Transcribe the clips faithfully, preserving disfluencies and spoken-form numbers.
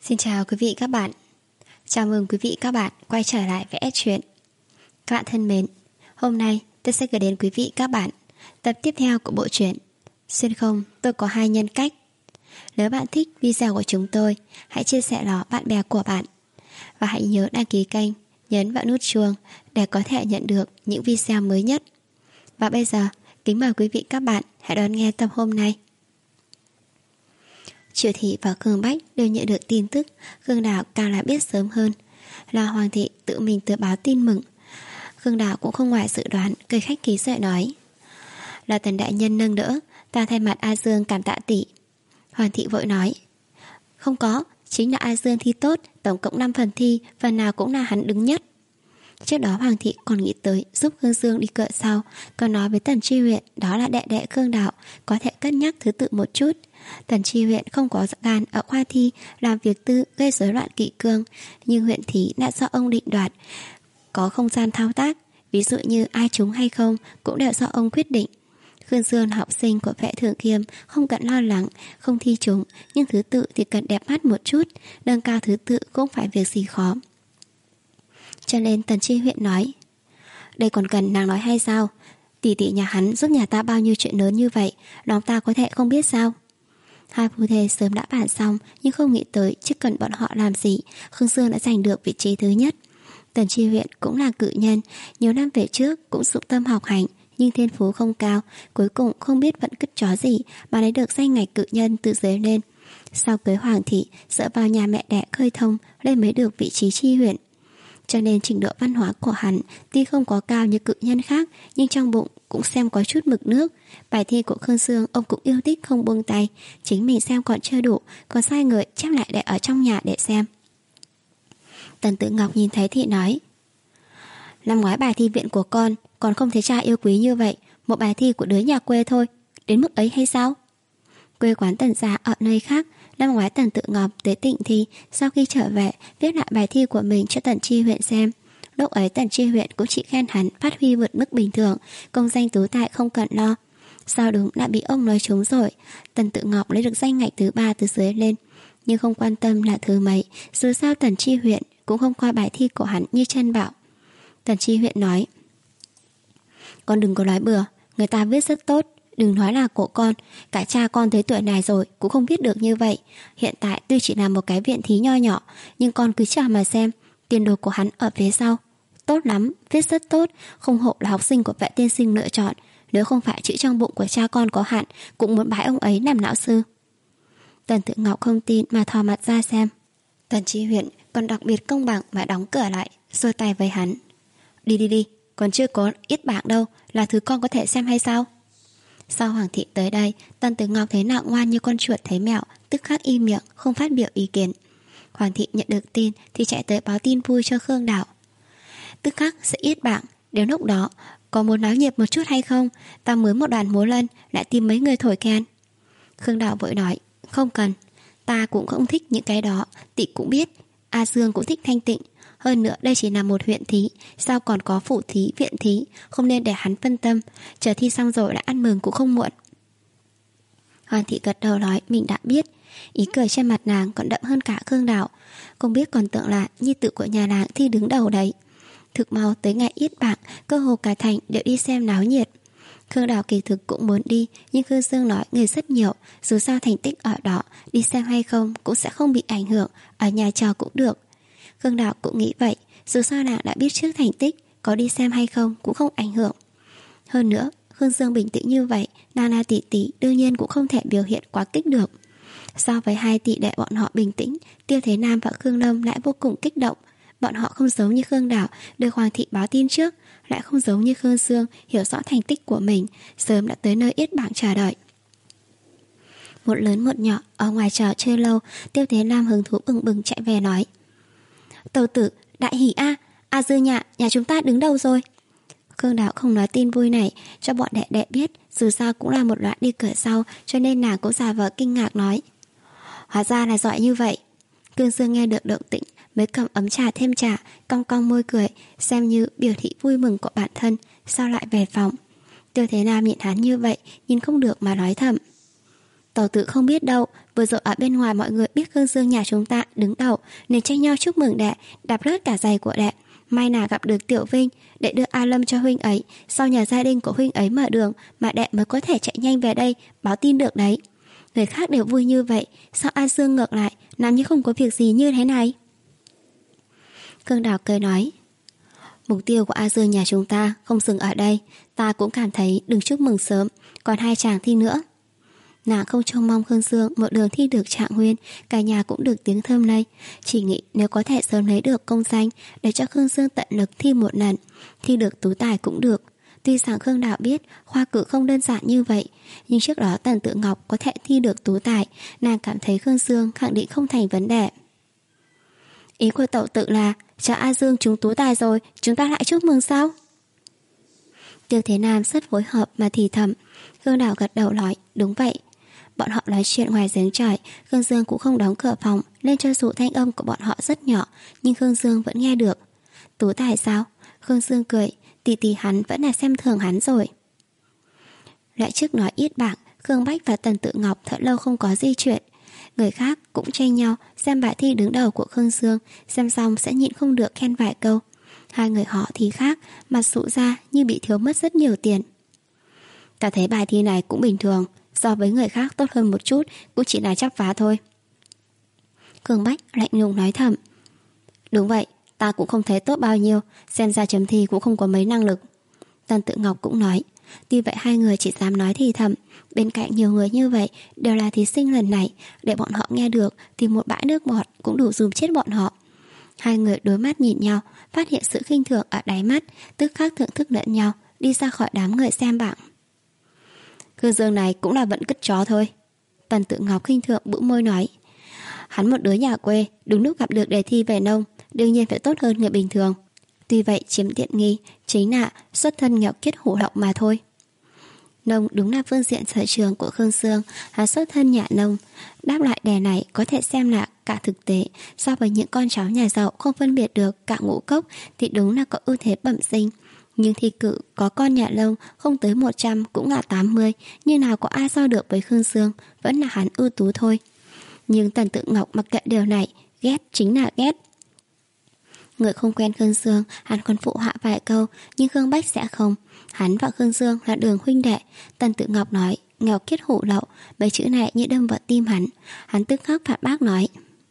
Xin chào quý vị các bạn. Chào mừng quý vị các bạn quay trở lại với S Truyện. Các bạn thân mến, hôm nay tôi sẽ gửi đến quý vị các bạn tập tiếp theo của bộ truyện Xuyên không tôi có hai nhân cách. Nếu bạn thích video của chúng tôi, hãy chia sẻ nó bạn bè của bạn. Và hãy nhớ đăng ký kênh, nhấn vào nút chuông để có thể nhận được những video mới nhất. Và bây giờ, kính mời quý vị các bạn hãy đón nghe tập hôm nay. Triệu Thị và Khương Bách đều nhận được tin tức. Khương Đào càng là biết sớm hơn, là Hoàng thị tự mình tới báo tin mừng. Khương Đào cũng không ngoài dự đoán, cười khách khí dậy nói: là Tần đại nhân nâng đỡ, ta thay mặt A Dương cảm tạ tỷ. Hoàng thị vội nói: không có, chính là A Dương thi tốt, tổng cộng năm phần thi, phần nào cũng là hắn đứng nhất. Trước đó Hoàng thị còn nghĩ tới giúp Khương Dương đi cựa sau, còn nói với Tần Tri huyện đó là đệ đệ Khương Đào, có thể cân nhắc thứ tự một chút. Tần Tri huyện không có gan ở khoa thi làm việc tư gây rối loạn kỷ cương, nhưng huyện thí đã do ông định đoạt, có không gian thao tác, ví dụ như ai trúng hay không cũng đều do ông quyết định. Khương Dương là học sinh của Vệ Thượng Kiêm, không cần lo lắng không thi trúng, nhưng thứ tự thì cần đẹp mắt một chút, nâng cao thứ tự cũng phải việc gì khó. Cho nên Tần Tri huyện nói: đây còn cần nàng nói hay sao? Tỷ tỷ nhà hắn giúp nhà ta bao nhiêu chuyện lớn như vậy, lòng ta có thể không biết sao? Hai phu thê sớm đã bàn xong, nhưng không nghĩ tới chứ cần bọn họ làm gì, Khương Dương đã giành được vị trí thứ nhất. Tần Tri huyện cũng là cử nhân, nhiều năm về trước cũng dụng tâm học hành, nhưng thiên phú không cao, cuối cùng không biết vận cứt chó gì mà lấy được danh ngạch cử nhân từ dưới lên. Sau cưới Hoàng thị, dựa vào nhà mẹ đẻ khơi thông lên mới được vị trí tri huyện. Cho nên trình độ văn hóa của hắn tuy không có cao như cự nhân khác, nhưng trong bụng cũng xem có chút mực nước. Bài thi của Khương Dương ông cũng yêu thích không buông tay, chính mình xem còn chưa đủ, còn sai người chép lại để ở trong nhà để xem. Tần Tử Ngọc nhìn thấy thì nói: năm ngoái bài thi viện của con còn không thấy cha yêu quý như vậy, một bài thi của đứa nhà quê thôi, đến mức ấy hay sao? Quê quán Tần gia ở nơi khác. Năm ngoái Tần Tự Ngọc tới Tịnh Thi, sau khi trở về viết lại bài thi của mình cho Tần Tri huyện xem. Lúc ấy Tần Tri huyện cũng chỉ khen hắn phát huy vượt mức bình thường, công danh tú tài không cần lo. Sao đúng đã bị ông nói trúng rồi. Tần Tự Ngọc lấy được danh ngạch thứ ba từ dưới lên, nhưng không quan tâm là thứ mấy, dù sao Tần Tri huyện cũng không coi bài thi của hắn như chân bảo. Tần Tri huyện nói: con đừng có nói bừa, người ta viết rất tốt. Đừng nói là của con, cả cha con tới tuổi này rồi cũng không viết được như vậy. Hiện tại tuy chỉ là một cái viện thí nho nhỏ, nhưng con cứ chờ mà xem, tiền đồ của hắn ở phía sau tốt lắm, viết rất tốt, không hổ là học sinh của Vệ tiên sinh lựa chọn. Nếu không phải chữ trong bụng của cha con có hạn, cũng muốn bái ông ấy làm lão sư. Tần Tự Ngọc không tin mà thò mặt ra xem. Tần Tri huyện còn đặc biệt công bằng mà đóng cửa lại, giơ tay với hắn: đi đi đi, còn chưa có ít bảng đâu, là thứ con có thể xem hay sao? Sau Hoàng thị tới đây, Tần Tử Ngọc thấy nào ngoan như con chuột thấy mèo, tức khắc im miệng không phát biểu ý kiến. Hoàng thị nhận được tin thì chạy tới báo tin vui cho Khương Đào: tức khắc sẽ yết bảng, đến lúc đó có muốn náo nhiệt một chút hay không? Ta mướn một đoàn múa lân, lại tìm mấy người thổi kèn. Khương Đào vội nói: không cần, ta cũng không thích những cái đó, tỷ cũng biết, A Dương cũng thích thanh tịnh. Hơn nữa đây chỉ là một huyện thí, sao còn có phủ thí, viện thí, không nên để hắn phân tâm, chờ thi xong rồi đã ăn mừng cũng không muộn. Hoàng thị gật đầu nói mình đã biết, ý cười trên mặt nàng còn đậm hơn cả Khương Đào, không biết còn tưởng là nhi tử của nhà nàng thi đứng đầu đấy. Thực mau tới ngày yết bảng, cơ hồ cả thành đều đi xem náo nhiệt. Khương Đào kỳ thực cũng muốn đi, nhưng Khương Dương nói người rất nhiều, dù sao thành tích ở đó, đi xem hay không cũng sẽ không bị ảnh hưởng, ở nhà chờ cũng được. Khương Đào cũng nghĩ vậy, dù sao nàng đã biết trước thành tích, có đi xem hay không cũng không ảnh hưởng. Hơn nữa, Khương Dương bình tĩnh như vậy, nàng là tỷ tỷ đương nhiên cũng không thể biểu hiện quá kích được. So với hai tỷ đệ bọn họ bình tĩnh, Tiêu Thế Nam và Khương Lâm lại vô cùng kích động. Bọn họ không giống như Khương Đào được Hoàng thị báo tin trước, lại không giống như Khương Dương hiểu rõ thành tích của mình, sớm đã tới nơi yết bảng chờ đợi. Một lớn một nhỏ ở ngoài trò chơi lâu, Tiêu Thế Nam hứng thú bừng bừng chạy về nói: tàu tử, đại hỉ a, A Dư nhà, nhà chúng ta đứng đầu rồi. Khương Đào không nói tin vui này cho bọn đệ đệ biết, dù sao cũng là một đoạn đi cửa sau, cho nên nàng cũng giả vờ kinh ngạc nói: hóa ra là giỏi như vậy. Khương Dương nghe được động tĩnh mới cầm ấm trà thêm trà, cong cong môi cười, xem như biểu thị vui mừng của bản thân, sau lại về phòng. Tiêu Thế Nam nhìn hắn như vậy, nhìn không được mà nói thầm: Tàu tự không biết đâu, vừa rồi ở bên ngoài mọi người biết Khương Dương nhà chúng ta đứng đầu nên tranh nhau chúc mừng đệ, đạp rớt cả giày của đệ. May nào gặp được Tiểu Vinh, đệ đưa A Lâm cho huynh ấy, sau nhà gia đình của huynh ấy mở đường mà đệ mới có thể chạy nhanh về đây báo tin được đấy. Người khác đều vui như vậy, sao A Dương ngược lại làm như không có việc gì như thế này? Khương Đào cười nói, mục tiêu của A Dương nhà chúng ta không dừng ở đây, ta cũng cảm thấy đừng chúc mừng sớm, còn hai chàng thi nữa. Nàng không trông mong Khương Dương một đường thi được trạng nguyên, cả nhà cũng được tiếng thơm lây, chỉ nghĩ nếu có thể sớm lấy được công danh để cho Khương Dương tận lực thi một lần, thi được tú tài cũng được. Tuy rằng Khương Đạo biết khoa cử không đơn giản như vậy, nhưng trước đó Tần Tự Ngọc có thể thi được tú tài, nàng cảm thấy Khương Dương khẳng định không thành vấn đề. Ý của tẩu tự là cho A Dương chúng tú tài rồi, chúng ta lại chúc mừng sao? Tiêu Thế Nam rất phối hợp mà thì thầm. Khương Đào gật đầu nói, đúng vậy. Bọn họ nói chuyện ngoài giếng trời, Khương Dương cũng không đóng cửa phòng, nên cho dù thanh âm của bọn họ rất nhỏ, nhưng Khương Dương vẫn nghe được. Tú tài sao? Khương Dương cười, tỷ tỷ hắn vẫn là xem thường hắn rồi. Lại trước nói ít bạc, Khương Bách và Tần Tự Ngọc thật lâu không có di chuyện. Người khác cũng tranh nhau xem bài thi đứng đầu của Khương Dương, xem xong sẽ nhịn không được khen vài câu. Hai người họ thì khác, mặt sụ ra như bị thiếu mất rất nhiều tiền. Ta thấy bài thi này cũng bình thường, so với người khác tốt hơn một chút, cũng chỉ là chắp vá thôi. Khương Bách lạnh lùng nói thầm, đúng vậy, ta cũng không thấy tốt bao nhiêu, xem ra chấm thi cũng không có mấy năng lực. Tần Tự Ngọc cũng nói, tuy vậy hai người chỉ dám nói thì thầm, bên cạnh nhiều người như vậy đều là thí sinh lần này, để bọn họ nghe được thì một bãi nước bọt cũng đủ dùm chết bọn họ. Hai người đối mắt nhìn nhau, phát hiện sự khinh thường ở đáy mắt, tức khắc thưởng thức lẫn nhau, đi ra khỏi đám người xem bảng. Khương Dương này cũng là vận cất chó thôi. Tần Tự Ngọc khinh thường bĩu môi nói, hắn một đứa nhà quê, đúng lúc gặp được đề thi về nông, đương nhiên phải tốt hơn người bình thường. Tuy vậy chiếm tiện nghi chính là xuất thân nghèo kiết hủ lậu mà thôi. Nông đúng là phương diện sở trường của Khương Dương, hắn xuất thân nhà nông. Đáp lại đề này có thể xem là cả thực tế, so với những con cháu nhà giàu không phân biệt được cả ngũ cốc thì đúng là có ưu thế bẩm sinh. Nhưng thi cử có con nhà nông không tới một trăm cũng là tám mươi, nhưng nào có ai so được với Khương Dương, vẫn là hắn ưu tú thôi. Nhưng Tần Tự Ngọc mặc kệ điều này, ghét chính là ghét. Người không quen Khương Dương, hắn còn phụ họa vài câu, nhưng Khương Bách sẽ không. Hắn và Khương Dương là đường huynh đệ. Tần Tự Ngọc nói, nghèo kiết hủ lậu, mấy chữ này như đâm vào tim hắn. Hắn tức khắc phản bác nói,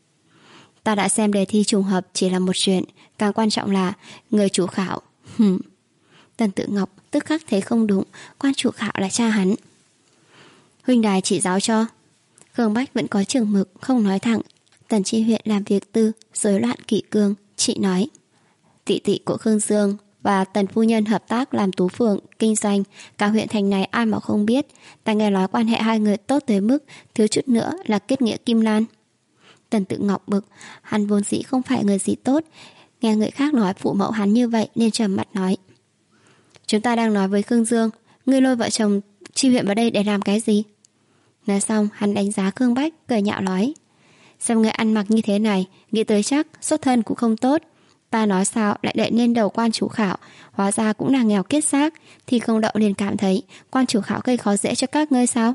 ta đã xem đề thi trùng hợp chỉ là một chuyện, càng quan trọng là người chủ khảo. Hừm. Tần Tự Ngọc tức khắc thấy không đúng, quan chủ khảo là cha hắn. Huynh đài chỉ giáo cho. Khương Bách vẫn có chừng mực, không nói thẳng. Tần Chi huyện làm việc tư, rối loạn kỷ cương. Chị nói, tỷ tỷ của Khương Dương và Tần phu nhân hợp tác làm tú phường, kinh doanh, cả huyện thành này ai mà không biết. Ta nghe nói quan hệ hai người tốt tới mức thiếu chút nữa là kết nghĩa kim lan. Tần Tự Ngọc bực, hắn vốn dĩ không phải người gì tốt, nghe người khác nói phụ mẫu hắn như vậy nên trầm mặt nói, chúng ta đang nói với Khương Dương, ngươi lôi vợ chồng Chi huyện vào đây để làm cái gì? Nói xong hắn đánh giá Khương Bách, cười nhạo nói, xem người ăn mặc như thế này, nghĩ tới chắc xuất thân cũng không tốt. Ta nói sao lại đậy lên đầu quan chủ khảo, hóa ra cũng là nghèo kiết xác, thì không đậu liền cảm thấy quan chủ khảo gây khó dễ cho các ngươi sao?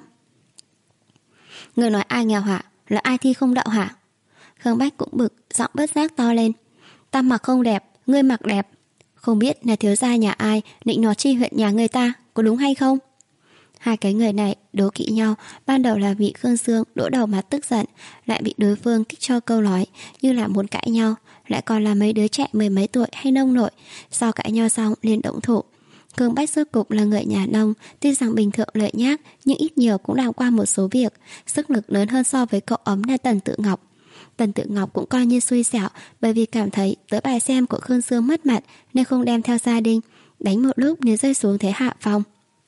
Ngươi nói ai nghèo hả? Là ai thi không đậu hả? Khương Bách cũng bực, giọng bất giác to lên, ta mặc không đẹp, ngươi mặc đẹp. Không biết là thiếu gia nhà ai định nó Chi huyện nhà người ta, có đúng hay không? Hai cái người này đố kỵ nhau, ban đầu là vị Khương Dương đổ đầu mà tức giận, lại bị đối phương kích cho câu nói như là muốn cãi nhau, lại còn là mấy đứa trẻ mười mấy tuổi hay nông nội. Sau cãi nhau xong liền động thủ. Khương Bách rốt cục là người nhà nông, tuy rằng bình thường lợi nhác nhưng ít nhiều cũng làm qua một số việc, sức lực lớn hơn so với cậu ấm là Tần Tự Ngọc. Tần Tự Ngọc cũng coi như xui xẻo, bởi vì cảm thấy tới bài xem của Khương Dương mất mặt nên không đem theo gia đình, đánh một lúc nên rơi xuống thế hạ phong.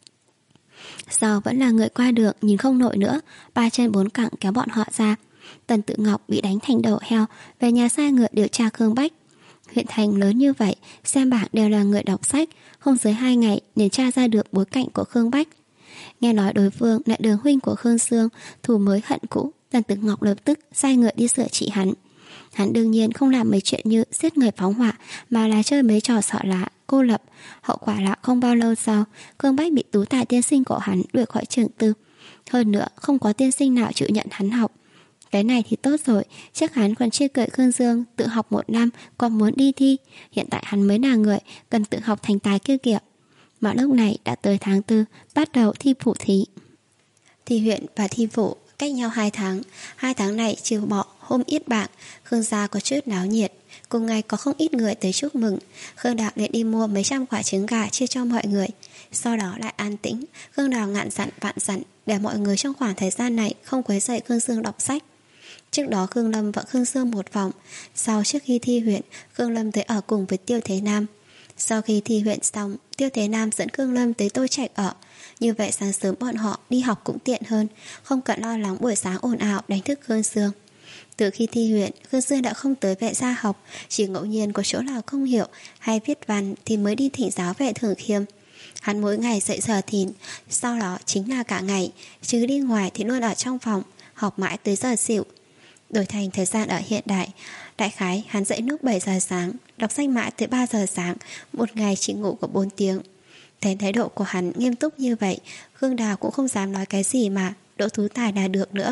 Sau vẫn là người qua đường nhìn không nổi nữa, ba chân bốn cẳng kéo bọn họ ra. Tần Tự Ngọc bị đánh thành đầu heo, về nhà sai người điều tra Khương Bách. Huyện thành lớn như vậy, xem bảng đều là người đọc sách, không dưới hai ngày để tra ra được bối cảnh của Khương Bách. Nghe nói đối phương là đường huynh của Khương Dương, thù mới hận cũ, Tần Tự Ngọc lập tức sai người đi sửa trị hắn. Hắn đương nhiên không làm mấy chuyện như giết người phóng hỏa, mà là chơi mấy trò sợ lạ, cô lập. Hậu quả là không bao lâu sau, Khương Bách bị tú tài tiên sinh của hắn đuổi khỏi trường tư. Hơn nữa không có tiên sinh nào chịu nhận hắn học. Cái này thì tốt rồi, chắc hắn còn chê cười Khương Dương tự học một năm còn muốn đi thi. Hiện tại hắn mới là người cần tự học thành tài kia kìa. Mà lúc này đã tới tháng tư, bắt đầu thi phủ thí. Thi huyện và thi phủ cách nhau hai tháng. Hai tháng này trừ bỏ hôm yết bảng, Khương gia có chút náo nhiệt. Cùng ngày có không ít người tới chúc mừng. Khương Đào liền đi mua mấy trăm quả trứng gà chia cho mọi người. Sau đó lại an tĩnh. Khương Đào ngạn dặn vạn dặn để mọi người trong khoảng thời gian này không quấy rầy Khương Dương đọc sách. Trước đó Khương Lâm và Khương Dương một vòng. Sau trước khi thi huyện, Khương Lâm tới ở cùng với Tiêu Thế Nam. Sau khi thi huyện xong, Tiêu Thế Nam dẫn Khương Lâm tới Tô Trạch ở. Như vậy sáng sớm bọn họ đi học cũng tiện hơn, không cần lo lắng buổi sáng ồn ào đánh thức Khương Dương. Từ khi thi huyện, Khương Dương đã không tới vệ gia học, chỉ ngẫu nhiên có chỗ nào không hiểu hay viết văn thì mới đi thỉnh giáo vệ Thường Khiêm. Hắn mỗi ngày dậy giờ thìn, sau đó chính là cả ngày, chứ đi ngoài thì luôn ở trong phòng, học mãi tới giờ xỉu. Đổi thành thời gian ở hiện đại, đại khái hắn dậy lúc bảy giờ sáng, đọc sách mãi tới ba giờ sáng, một ngày chỉ ngủ có bốn tiếng. Thấy thái độ của hắn nghiêm túc như vậy, Khương Đào cũng không dám nói cái gì mà đỗ tú tài là được nữa.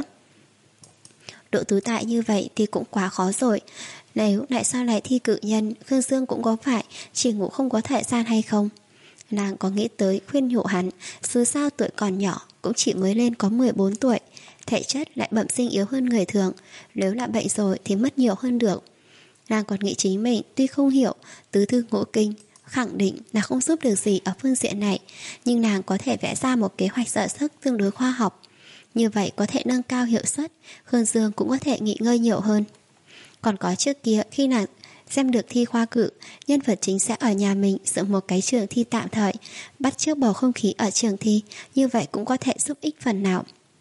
Đỗ tú tài như vậy thì cũng quá khó rồi. Nếu lại sau này thi cử nhân, Khương Dương cũng có phải chỉ ngủ không có thời gian hay không? Nàng có nghĩ tới khuyên nhủ hắn, dù sao tuổi còn nhỏ, cũng chỉ mới lên có mười bốn tuổi, thể chất lại bẩm sinh yếu hơn người thường, nếu là bệnh rồi thì mất nhiều hơn được. Nàng còn nghĩ chính mình tuy không hiểu tứ thư ngũ kinh, khẳng định là không giúp được gì ở phương diện này, nhưng nàng có thể vẽ ra một kế hoạch dở sức tương đối khoa học. Như vậy có thể nâng cao hiệu suất, Khương Dương cũng có thể nghỉ ngơi nhiều hơn. Còn có trước kia khi nàng xem được thi khoa cử, nhân vật chính sẽ ở nhà mình dựng một cái trường thi tạm thời, bắt chước bầu không khí ở trường thi, như vậy cũng có thể giúp ích phần nào.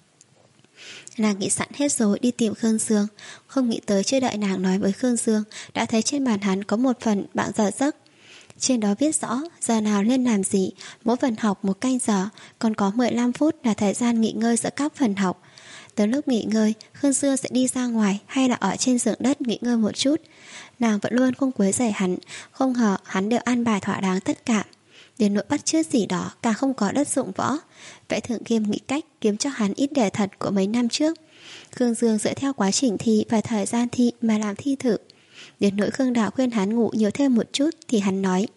Nàng nghĩ sẵn hết rồi đi tìm Khương Dương, không nghĩ tới chưa đợi nàng nói với Khương Dương, đã thấy trên bàn hắn có một phần bảng giờ giấc. Trên đó viết rõ giờ nào nên làm gì, mỗi phần học một canh giờ, còn có mười lăm phút là thời gian nghỉ ngơi giữa các phần học. Tới lúc nghỉ ngơi, Khương Dương sẽ đi ra ngoài hay là ở trên giường đất nghỉ ngơi một chút. Nàng vẫn luôn không quấy rầy hắn, không ngờ hắn đều an bài thỏa đáng tất cả. Đến nỗi bắt chước gì đó càng không có đất dụng võ. Vệ Thượng Kiêm nghĩ cách kiếm cho hắn ít đề thật của mấy năm trước. Khương Dương dựa theo quá trình thi và thời gian thi mà làm thi thử. Đến nỗi Khương Đào khuyên hắn ngủ nhiều thêm một chút thì hắn nói: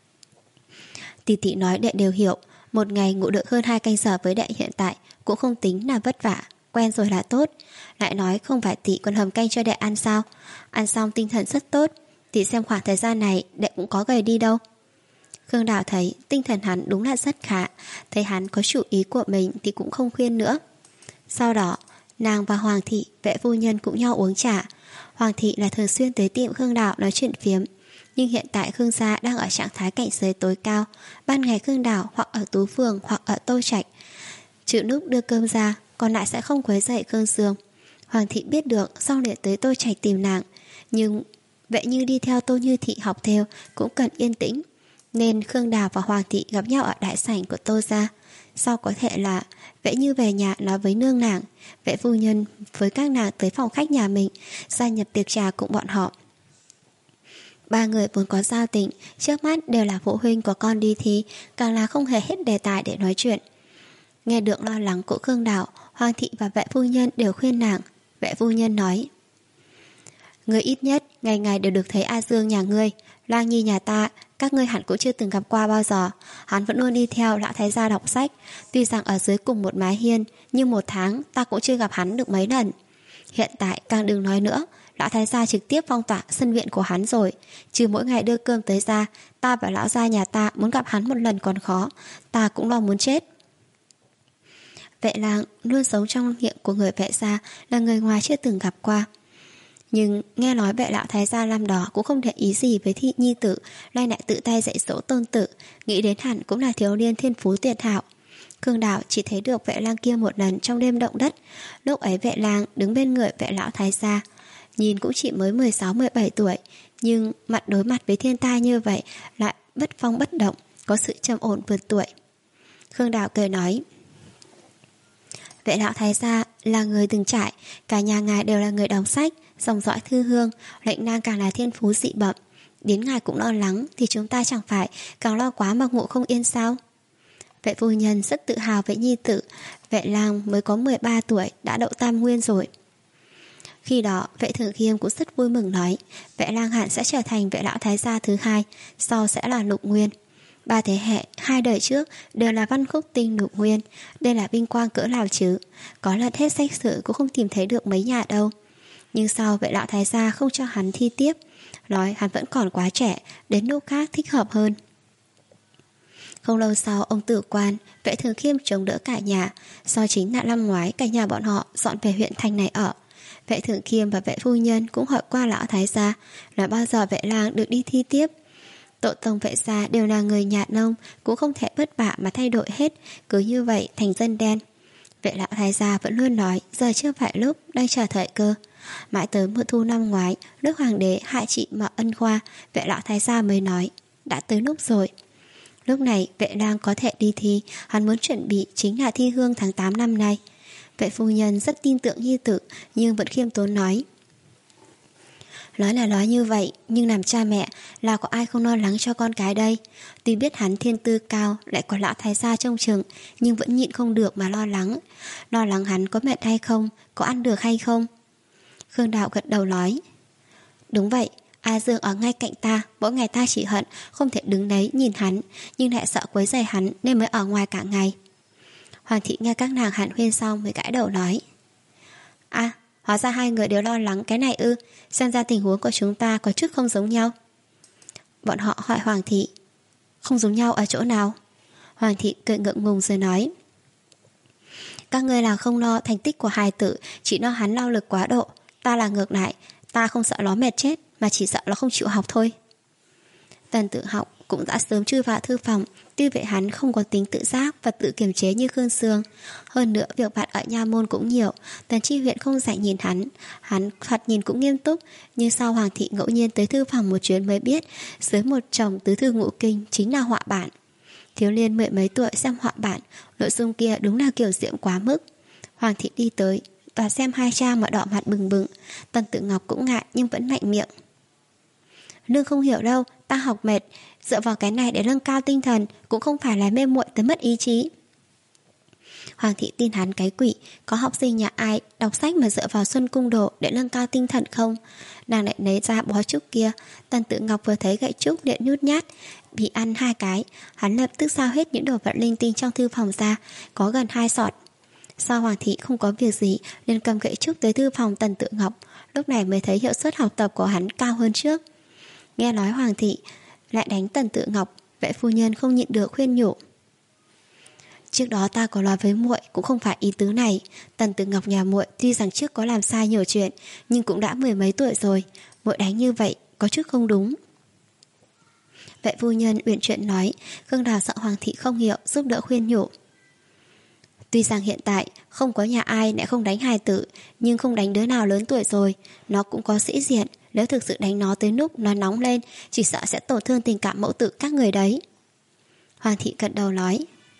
Tỷ tỷ nói đệ đều hiểu, một ngày ngủ được hơn hai canh giờ với đệ hiện tại cũng không tính là vất vả, quen rồi là tốt. Lại nói không phải tỷ còn hầm canh cho đệ ăn sao? Ăn xong tinh thần rất tốt, tỷ xem khoảng thời gian này đệ cũng có gầy đi đâu. Khương Đào thấy tinh thần hắn đúng là rất khá, thấy hắn có chủ ý của mình thì cũng không khuyên nữa. Sau đó nàng và Hoàng thị, vệ phu nhân cũng nhau uống trà. Hoàng thị là thường xuyên tới tiệm Khương Đào nói chuyện phiếm, nhưng hiện tại Khương gia đang ở trạng thái cảnh giới tối cao. Ban ngày Khương Đào hoặc ở Tú Phường hoặc ở Tô Trạch, trừ lúc đưa cơm ra, còn lại sẽ không quấy rầy Khương Dương. Hoàng thị biết được sau liền tới Tô Trạch tìm nàng, nhưng vậy như đi theo Tô Như thị học theo cũng cần yên tĩnh, nên Khương Đào và Hoàng thị gặp nhau ở đại sảnh của Tô gia. Sau có thể là Vệ Như về nhà nói với nương nàng, vệ phu nhân với các nàng tới phòng khách nhà mình, gia nhập tiệc trà cùng bọn họ. Ba người vốn có giao tình, trước mắt đều là phụ huynh của con đi thi, càng là không hề hết đề tài để nói chuyện. Nghe được lo lắng của Khương Đào, Hoàng thị và vệ phu nhân đều khuyên nàng. Vệ phu nhân nói: Ngươi ít nhất ngày ngày đều được thấy A Dương nhà ngươi, Lang Nhi nhà ta các ngươi hẳn cũng chưa từng gặp qua bao giờ. Hắn vẫn luôn đi theo lão thái gia đọc sách, tuy rằng ở dưới cùng một mái hiên, nhưng một tháng ta cũng chưa gặp hắn được mấy lần. Hiện tại càng đừng nói nữa, lão thái gia trực tiếp phong tỏa sân viện của hắn rồi, trừ mỗi ngày đưa cơm tới ra, ta và lão gia nhà ta muốn gặp hắn một lần còn khó, ta cũng lo muốn chết. Vệ Lang luôn sống trong miệng của người vệ gia, là người ngoài chưa từng gặp qua. Nhưng nghe nói vệ lão thái gia năm đó cũng không để ý gì với thị nhi tử, nay lại tự tay dạy dỗ tôn tử, nghĩ đến hẳn cũng là thiếu niên thiên phú tuyệt hảo. Khương Đào chỉ thấy được Vệ Lang kia một lần trong đêm động đất. Lúc ấy Vệ Lang đứng bên người vệ lão thái gia, nhìn cũng chỉ mới mười sáu mười bảy tuổi, nhưng mặt đối mặt với thiên tai như vậy lại bất phong bất động, có sự trầm ổn vượt tuổi. Khương Đào cười nói: Vệ lão thái gia là người từng trải, cả nhà ngài đều là người đọc sách, dòng dõi thư hương, lệnh nang càng là thiên phú dị bẩm. Đến ngài cũng lo lắng thì chúng ta chẳng phải càng lo quá mà ngủ không yên sao? Vệ phu nhân rất tự hào với nhi tử. Vệ lang mới có mười ba tuổi đã đậu tam nguyên rồi. Khi đó vệ Thử Khiêm cũng rất vui mừng nói, vệ lang hẳn sẽ trở thành vệ lão thái gia thứ hai, sau sẽ là Lục Nguyên. Ba thế hệ, hai đời trước đều là văn khúc tinh Lục Nguyên. Đây là vinh quang cỡ nào chứ. Có lật hết sách sử cũng không tìm thấy được mấy nhà đâu. Nhưng sau vệ lão thái gia không cho hắn thi tiếp, nói hắn vẫn còn quá trẻ, đến lúc khác thích hợp hơn. Không lâu sau ông tử quan, vệ Thường Khiêm chống đỡ cả nhà. Sau chính là năm ngoái cả nhà bọn họ dọn về huyện thành này ở. Vệ Thường Khiêm và vệ phu nhân cũng hỏi qua lão thái gia là bao giờ vệ lang được đi thi tiếp. Tổ tông vệ gia đều là người nhà nông, cũng không thể bất bạ mà thay đổi hết, cứ như vậy thành dân đen. Vệ lão thái gia vẫn luôn nói giờ chưa phải lúc, đang chờ thời cơ. Mãi tới mùa thu năm ngoái, lúc hoàng đế hại chị Mạo Ân Khoa, vệ lão thái gia mới nói đã tới lúc rồi. Lúc này vệ lang có thể đi thi, hắn muốn chuẩn bị chính là thi hương tháng tám năm nay. Vệ phu nhân rất tin tưởng nhi tử, nhưng vẫn khiêm tốn nói. Nói là nói như vậy, nhưng làm cha mẹ là có ai không lo lắng cho con cái đây. Tuy biết hắn thiên tư cao, lại có lão thái gia trông chừng, nhưng vẫn nhịn không được mà lo lắng. Lo lắng hắn có mệt hay không, có ăn được hay không. Khương Đạo gật đầu nói. Đúng vậy, A Dương ở ngay cạnh ta, mỗi ngày ta chỉ hận không thể đứng đấy nhìn hắn, nhưng lại sợ quấy rầy hắn nên mới ở ngoài cả ngày. Hoàng thị nghe các nàng hàn huyên xong mới gãi đầu nói. À, hóa ra hai người đều lo lắng cái này ư, xem ra tình huống của chúng ta có chút không giống nhau. Bọn họ hỏi Hoàng thị. Không giống nhau ở chỗ nào? Hoàng thị cười ngượng ngùng rồi nói. Các ngươi là không lo thành tích của hài tử, chỉ lo hắn lao lực quá độ. Ta là ngược lại, ta không sợ nó mệt chết, mà chỉ sợ nó không chịu học thôi. Tần Tự Học cũng đã sớm chui vào thư phòng. Tuy vậy hắn không có tính tự giác và tự kiềm chế như Khương Sương. Hơn nữa việc bạn ở nha môn cũng nhiều. Tần Chi Huyện không rảnh nhìn hắn. Hắn thoạt nhìn cũng nghiêm túc. Nhưng sau Hoàng thị ngẫu nhiên tới thư phòng một chuyến mới biết dưới một chồng tứ thư ngũ kinh chính là họa bản. Thiếu niên mười mấy tuổi xem họa bản, nội dung kia đúng là kiểu diễm quá mức. Hoàng thị đi tới và xem hai trang mà đỏ mặt bừng bừng. Tần Tự Ngọc cũng ngại nhưng vẫn mạnh miệng. Nương không hiểu đâu, ta học mệt, dựa vào cái này để nâng cao tinh thần, cũng không phải là mê muội tới mất ý chí. Hoàng thị tin hắn cái quỷ, có học sinh nhà ai đọc sách mà dựa vào Xuân Cung Đồ để nâng cao tinh thần không? Nàng lại lấy ra bó trúc kia. Tần Tự Ngọc vừa thấy gậy trúc điện nhút nhát, bị ăn hai cái, hắn lập tức sao hết những đồ vật linh tinh trong thư phòng ra, có gần hai sọt. Sau Hoàng thị không có việc gì nên cầm gậy trúc tới thư phòng Tần Tự Ngọc, lúc này mới thấy hiệu suất học tập của hắn cao hơn trước. Nghe nói Hoàng thị lại đánh Tần Tự Ngọc, vệ phu nhân không nhịn được khuyên nhủ. Trước đó ta có nói với muội cũng không phải ý tứ này. Tần Tự Ngọc nhà muội tuy rằng trước có làm sai nhiều chuyện, nhưng cũng đã mười mấy tuổi rồi, muội đánh như vậy có chút không đúng. Vệ phu nhân uyển chuyển nói. Khương Đào sợ Hoàng thị không hiểu, giúp đỡ khuyên nhủ. Tuy rằng hiện tại không có nhà ai lại không đánh hài tử, nhưng không đánh đứa nào lớn tuổi rồi, nó cũng có sĩ diện. Nếu thực sự đánh nó tới lúc nó nóng lên, chỉ sợ sẽ tổn thương tình cảm mẫu tử các người đấy. Hoàng thị gật đầu nói.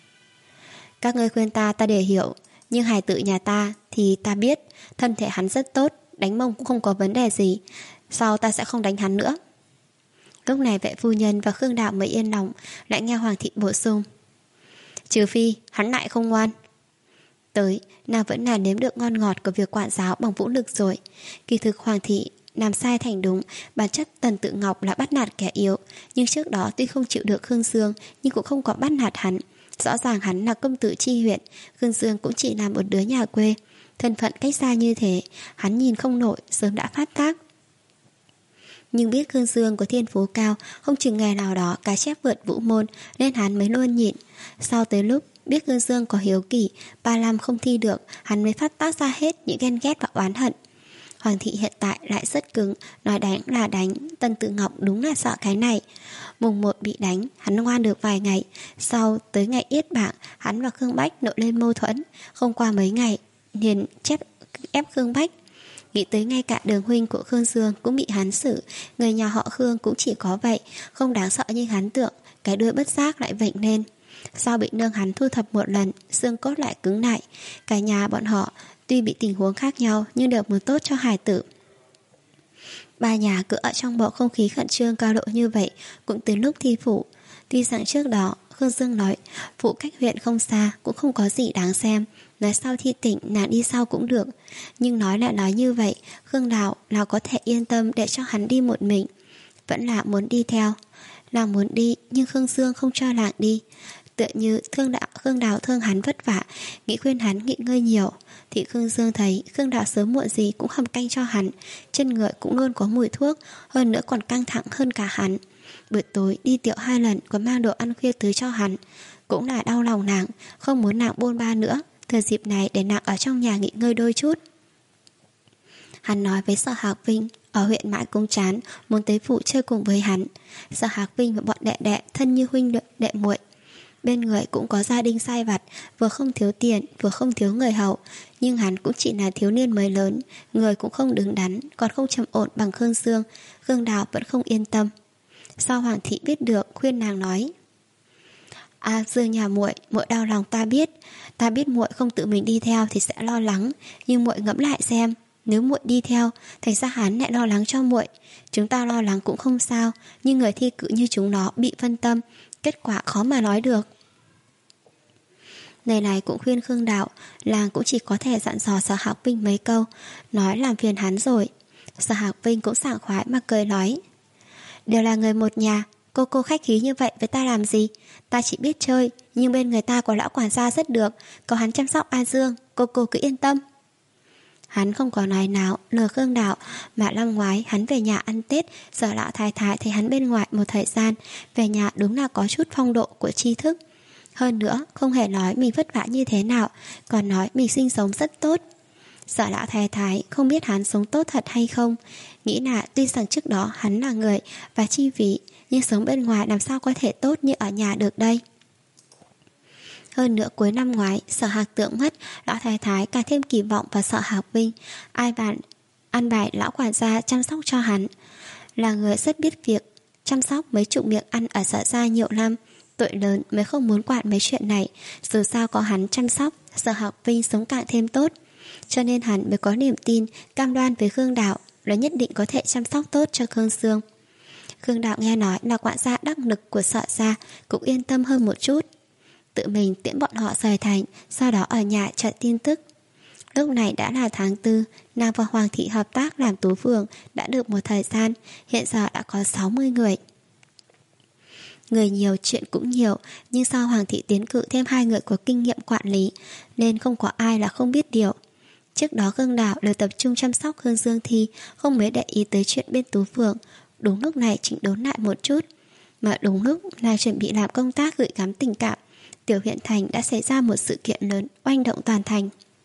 Các ngươi khuyên ta ta đều hiểu, nhưng hài tử nhà ta thì ta biết thân thể hắn rất tốt, đánh mông cũng không có vấn đề gì. Sau ta sẽ không đánh hắn nữa. Lúc này vệ phu nhân và Khương Đạo mới yên lòng, lại nghe Hoàng thị bổ sung. Trừ phi hắn lại không ngoan. Tới, nàng vẫn là nếm được ngon ngọt của việc quản giáo bằng vũ lực rồi. Kỳ thực Hoàng thị làm sai thành đúng, bản chất Tần Tự Ngọc là bắt nạt kẻ yếu, nhưng trước đó tuy không chịu được Khương Dương, nhưng cũng không có bắt nạt hắn. Rõ ràng hắn là công tử chi huyện, Khương Dương cũng chỉ là một đứa nhà quê. Thân phận cách xa như thế, hắn nhìn không nổi, sớm đã phát tác. Nhưng biết Khương Dương có thiên phú cao, không chừng ngày nào đó cá chép vượt vũ môn, nên hắn mới luôn nhịn. Sau tới lúc biết Khương Dương có hiếu kỳ, ba năm không thi được, hắn mới phát tác ra hết những ghen ghét và oán hận. Hoàng thị hiện tại lại rất cứng, nói đánh là đánh. Tần Tự Ngọc đúng là sợ cái này. Mùng một bị đánh, hắn ngoan được vài ngày. Sau tới ngày yết bảng, hắn và Khương Bách nổi lên mâu thuẫn. Không qua mấy ngày liền chép ép Khương Bách. Nghĩ tới ngay cả Đường huynh của Khương Dương cũng bị hắn xử. Người nhà họ Khương cũng chỉ có vậy, không đáng sợ như hắn tưởng. Cái đuôi bất giác lại vểnh lên. Sau bị nương hắn thu thập một lần, xương cốt lại cứng lại. Cả nhà bọn họ tuy bị tình huống khác nhau nhưng đều muốn tốt cho hài tử. Ba nhà cứ ở trong bầu không khí khẩn trương cao độ như vậy cũng từ lúc thi phủ. Tuy rằng trước đó Khương Dương nói phụ cách huyện không xa, cũng không có gì đáng xem. Nói sau thi tỉnh nàng đi sau cũng được. Nhưng nói lại nói như vậy, Khương Đào nào có thể yên tâm để cho hắn đi một mình. Vẫn là muốn đi theo. Nàng muốn đi nhưng Khương Dương không cho nàng đi. Tựa như thương đạo, Khương Đào thương hắn vất vả, nghĩ khuyên hắn nghỉ ngơi nhiều. Thì Khương Dương thấy Khương Đào sớm muộn gì cũng hầm canh cho hắn, trên người cũng luôn có mùi thuốc, hơn nữa còn căng thẳng hơn cả hắn. Buổi tối đi tiệu hai lần, còn mang đồ ăn khuya tới cho hắn. Cũng là đau lòng nàng, không muốn nàng bôn ba nữa, thừa dịp này để nàng ở trong nhà nghỉ ngơi đôi chút. Hắn nói với Sở Hạc Vinh ở huyện Mãi Cung chán muốn tới phủ chơi cùng với hắn. Sở Hạc Vinh và bọn đệ đệ thân như huynh đệ muội, bên người cũng có gia đình sai vặt, vừa không thiếu tiền vừa không thiếu người hậu. Nhưng hắn cũng chỉ là thiếu niên mới lớn, người cũng không đứng đắn, còn không trầm ổn bằng Khương Dương. Khương Đào vẫn không yên tâm. Sau Hoàng thị biết được, khuyên nàng nói: "A Dương nhà muội, muội đau lòng ta biết, ta biết muội không tự mình đi theo thì sẽ lo lắng, nhưng muội ngẫm lại xem, nếu muội đi theo, thành ra hắn lại lo lắng cho muội. Chúng ta lo lắng cũng không sao, nhưng người thi cử như chúng nó bị phân tâm, kết quả khó mà nói được." Này này cũng khuyên Khương Đạo, làng cũng chỉ có thể dặn dò Sở Hạc Vinh mấy câu, nói làm phiền hắn rồi. Sở Hạc Vinh cũng sảng khoái mà cười nói: "Đều là người một nhà, cô cô khách khí như vậy với ta làm gì? Ta chỉ biết chơi, nhưng bên người ta có lão quản gia rất được, có hắn chăm sóc A Dương, cô cô cứ yên tâm." Hắn không có nói nào lừa Khương Đạo, mà năm ngoái hắn về nhà ăn Tết, Sở lão thái thái thấy hắn bên ngoài một thời gian, về nhà đúng là có chút phong độ của tri thức. Hơn nữa không hề nói mình vất vả như thế nào, còn nói mình sinh sống rất tốt. Sở lão thái thái không biết hắn sống tốt thật hay không, nghĩ là tuy rằng trước đó hắn là người và chi phí, nhưng sống bên ngoài làm sao có thể tốt như ở nhà được đây. Hơn nữa cuối năm ngoái Sở Hạc Tượng mất, lão thái thái càng thêm kỳ vọng vào Sở Hạc Vinh, ai bạn ăn bài lão quản gia chăm sóc cho hắn. Là người rất biết việc, chăm sóc mấy chục miệng ăn ở Sở gia nhiều năm, tuổi lớn mới không muốn quản mấy chuyện này. Dù sao có hắn chăm sóc, Sở Hạc Vinh sống càng thêm tốt, cho nên hắn mới có niềm tin cam đoan với Khương Đạo là nhất định có thể chăm sóc tốt cho Khương Dương. Khương Đạo nghe nói là quản gia đắc lực của Sở gia, cũng yên tâm hơn một chút. Tự mình tiễn bọn họ rời thành, sau đó ở nhà chờ tin tức. Lúc này đã là tháng tư, nàng và Hoàng thị hợp tác làm tú phường đã được một thời gian, hiện giờ đã có sáu mươi người. Người nhiều chuyện cũng nhiều, nhưng sau Hoàng thị tiến cử thêm hai người có kinh nghiệm quản lý, nên không có ai là không biết điều. Trước đó Khương Đào đều tập trung chăm sóc Khương Dương Thi, không mấy để ý tới chuyện bên tú phường. Đúng lúc này chỉnh đốn lại một chút, mà đúng lúc là chuẩn bị làm công tác gửi gắm tình cảm, tiểu huyện thành đã xảy ra một sự kiện lớn oanh động toàn thành.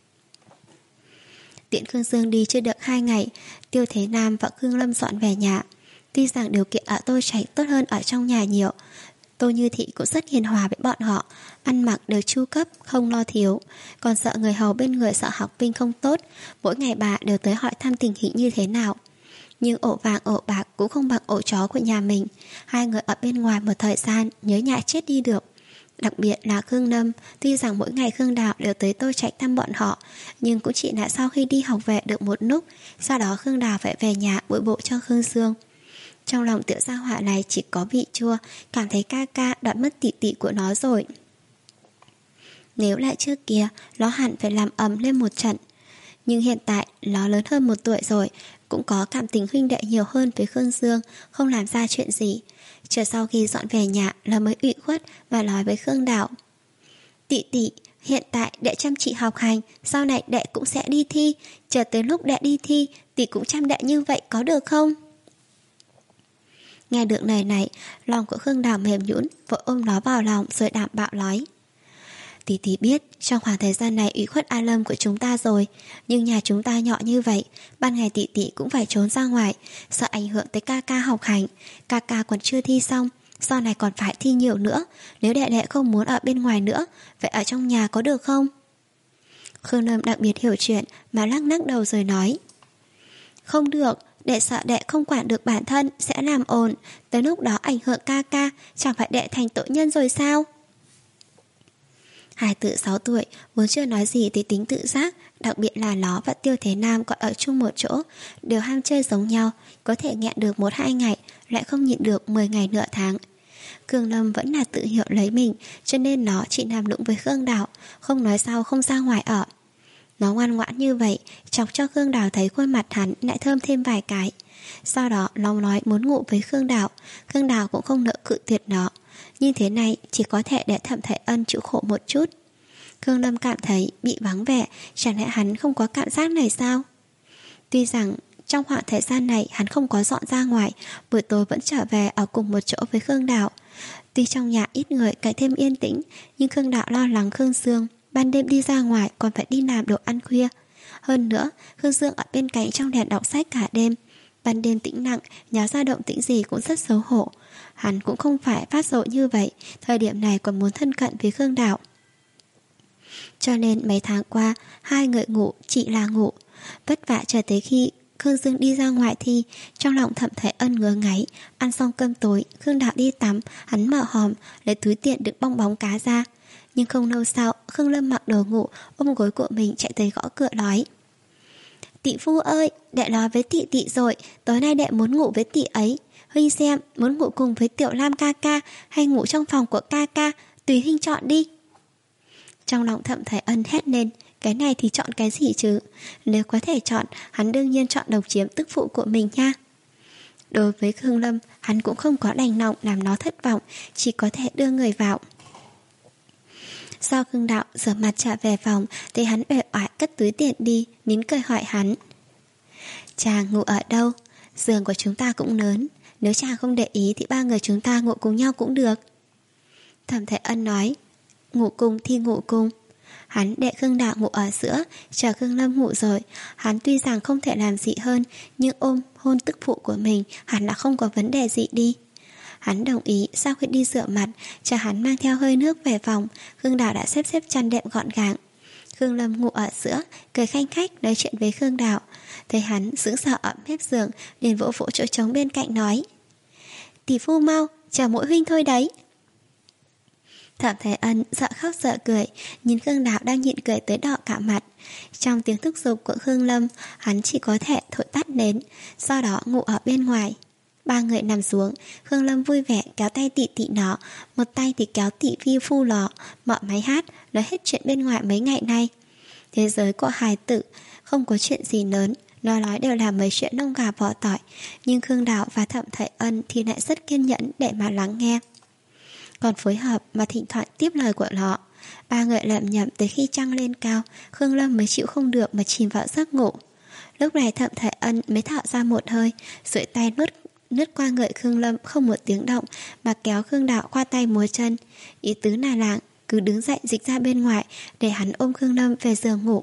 Tiễn Khương Dương đi chưa được hai ngày, Tiêu Thế Nam và Khương Lâm dọn về nhà. Tuy rằng điều kiện ở Tô Trạch tốt hơn ở trong nhà nhiều, Tô Như Thị cũng rất hiền hòa với bọn họ, ăn mặc đều chu cấp, không lo thiếu. Còn sợ người hầu bên người Sở Hạc Vinh không tốt, mỗi ngày bà đều tới hỏi thăm tình hình như thế nào. Nhưng ổ vàng ổ bạc cũng không bằng ổ chó của nhà mình. Hai người ở bên ngoài một thời gian nhớ nhà chết đi được. Đặc biệt là Khương Lâm, tuy rằng mỗi ngày Khương Đạo đều tới Tô Trạch thăm bọn họ, nhưng cũng chỉ là sau khi đi học về được một lúc, sau đó Khương Đào phải về nhà bội bộ cho Khương Dương. Trong lòng tiểu gia hỏa này chỉ có vị chua, cảm thấy ca ca đoạt mất tỷ tỷ của nó rồi. Nếu lại trước kia, nó hẳn phải làm ầm lên một trận. Nhưng hiện tại, nó lớn hơn một tuổi rồi, cũng có cảm tình huynh đệ nhiều hơn với Khương Dương, không làm ra chuyện gì. Chờ sau khi dọn về nhà là mới ủy khuất và nói với Khương Đạo: "Tỷ tỷ, hiện tại đệ chăm chỉ học hành, sau này đệ cũng sẽ đi thi, chờ tới lúc đệ đi thi, tỷ cũng chăm đệ như vậy có được không?" Nghe được lời này, lòng của Khương Đào mềm nhũn, vội ôm nó vào lòng rồi đảm bảo nói: "Tỷ tỷ biết trong khoảng thời gian này ủy khuất A Lâm của chúng ta rồi, nhưng nhà chúng ta nhỏ như vậy, ban ngày tỷ tỷ cũng phải trốn ra ngoài, sợ ảnh hưởng tới ca ca học hành. Ca ca còn chưa thi xong, sau này còn phải thi nhiều nữa. Nếu đệ đệ không muốn ở bên ngoài nữa, vậy ở trong nhà có được không?" Khương Lâm đặc biệt hiểu chuyện mà lắc lắc đầu rồi nói: "Không được, đệ sợ đệ không quản được bản thân sẽ làm ồn, tới lúc đó ảnh hưởng ca ca, chẳng phải đệ thành tội nhân rồi sao?" Hải tử sáu tuổi vốn chưa nói gì tới tính tự giác, đặc biệt là nó và Tiêu Thế Nam còn ở chung một chỗ, đều ham chơi giống nhau, có thể nghẹn được một hai ngày, lại không nhịn được mười ngày nửa tháng. Khương Lâm vẫn là tự hiểu lấy mình, cho nên nó chỉ làm lụng với Khương Đào, không nói sao không ra ngoài ở. Nó ngoan ngoãn như vậy, chọc cho Khương Đào thấy khuôn mặt hắn lại thơm thêm vài cái. Sau đó nó nói muốn ngủ với Khương Đào. Khương Đào cũng không nỡ cự tuyệt nó. Như thế này chỉ có thể để Thẩm Thải Ân chịu khổ một chút. Khương Lâm cảm thấy bị vắng vẻ. Chẳng lẽ hắn không có cảm giác này sao? Tuy rằng trong khoảng thời gian này hắn không có dọn ra ngoài, buổi tối vẫn trở về ở cùng một chỗ với Khương Đào. Tuy trong nhà ít người càng thêm yên tĩnh, nhưng Khương Đào lo lắng Khương Dương ban đêm đi ra ngoài còn phải đi làm đồ ăn khuya. Hơn nữa, Khương Dương ở bên cạnh trong đèn đọc sách cả đêm. Ban đêm tĩnh lặng, nháo ra động tĩnh gì cũng rất xấu hổ. Hắn cũng không phải phát rộ như vậy, thời điểm này còn muốn thân cận với Khương Đào. Cho nên mấy tháng qua, hai người ngủ chỉ là ngủ. Vất vả chờ tới khi Khương Dương đi ra ngoài thì trong lòng Thẩm Thải Ân ngứa ngáy. Ăn xong cơm tối, Khương Đào đi tắm, hắn mở hòm lấy túi tiền đựng bong bóng cá ra. Nhưng không lâu sau, Khương Lâm mặc đồ ngủ, ôm gối của mình chạy tới gõ cửa nói: "Tỷ phu ơi, đệ nói với tỷ tỷ rồi, tối nay đệ muốn ngủ với tỷ ấy. Huynh xem, muốn ngủ cùng với Tiểu Lam ca ca hay ngủ trong phòng của ca ca, tùy huynh chọn đi." Trong lòng Thẩm Thải Ân hét lên: cái này thì chọn cái gì chứ? Nếu có thể chọn, hắn đương nhiên chọn độc chiếm tức phụ của mình nha. Đối với Khương Lâm, hắn cũng không có đành lòng làm nó thất vọng, chỉ có thể đưa người vào. Sau Khương Đạo rửa mặt trở về phòng thì hắn uể oải cất túi tiền đi, nín cười hỏi hắn: "Chàng ngủ ở đâu? Giường của chúng ta cũng lớn, nếu chàng không để ý thì ba người chúng ta ngủ cùng nhau cũng được." Thẩm Thải Ân nói: "Ngủ cùng thì ngủ cùng." Hắn để Khương Đạo ngủ ở giữa, chờ Khương Lâm ngủ rồi. Hắn tuy rằng không thể làm gì hơn, nhưng ôm hôn tức phụ của mình hẳn là không có vấn đề gì đi. Hắn đồng ý. Sau khi đi rửa mặt, chờ hắn mang theo hơi nước về phòng, Khương Đào đã xếp xếp chăn đệm gọn gàng. Khương Lâm ngủ ở giữa, cười khanh khách nói chuyện với Khương Đào. Thấy hắn sững sờ ở mép giường, liền vỗ vỗ chỗ trống bên cạnh nói: "Tỷ phu mau, chờ mỗi huynh thôi đấy." Thẩm Thái Ân sợ khóc sợ cười, nhìn Khương Đào đang nhịn cười tới đỏ cả mặt. Trong tiếng thúc giục của Khương Lâm, hắn chỉ có thể thổi tắt nến, sau đó ngủ ở bên ngoài. Ba người nằm xuống, Khương Lâm vui vẻ kéo tay tỷ tỷ nó, một tay thì kéo tỷ phi phu lò, mở máy hát, nói hết chuyện bên ngoài mấy ngày nay. Thế giới của hài tử không có chuyện gì lớn, nó nói đều là mấy chuyện nông gà vỏ tỏi, nhưng Khương Đào và Thẩm Thái Ân thì lại rất kiên nhẫn để mà lắng nghe, còn phối hợp mà thỉnh thoảng tiếp lời của nó. Ba người lẩm nhẩm tới khi trăng lên cao, Khương Lâm mới chịu không được mà chìm vào giấc ngủ. Lúc này Thẩm Thái Ân mới thở ra một hơi, duỗi tay nuốt nứt qua người Khương Lâm không một tiếng động, mà kéo Khương Đạo qua tay múa chân. Ý tứ là làng cứ đứng dậy dịch ra bên ngoài để hắn ôm Khương Lâm về giường ngủ.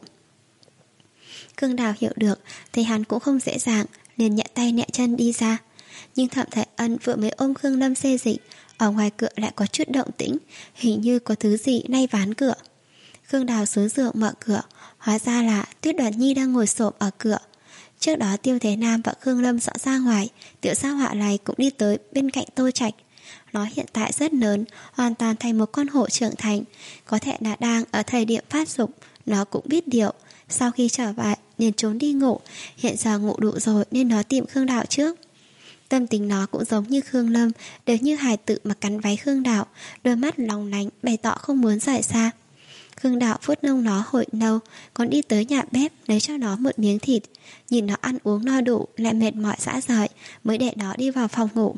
Khương Đào hiểu được, thấy hắn cũng không dễ dàng, liền nhẹ tay nhẹ chân đi ra. Nhưng Thẩm Thái Ân vừa mới ôm Khương Lâm xê dịch, ở ngoài cửa lại có chút động tĩnh, hình như có thứ gì nay ván cửa. Khương Đào xuống giường mở cửa, hóa ra là Tuyết Đoán Nhi đang ngồi xổm ở cửa. Trước đó Tiêu Thế Nam và Khương Lâm dọn ra ngoài, Tiểu Sa Họa này cũng đi tới bên cạnh Tô Trạch. Nó hiện tại rất lớn, hoàn toàn thành một con hổ trưởng thành, có thể là đang ở thời điểm phát dục. Nó cũng biết điều, sau khi trở về liền trốn đi ngủ, hiện giờ ngủ đủ rồi nên nó tìm Khương Đào trước. Tâm tình nó cũng giống như Khương Lâm, đều như hài tử mà cắn váy Khương Đào, đôi mắt lóng lánh bày tỏ không muốn rời xa. Khương Đạo vuốt lông nó hồi lâu, còn đi tới nhà bếp lấy cho nó một miếng thịt, nhìn nó ăn uống no đủ lại mệt mỏi rã rời, mới để nó đi vào phòng ngủ.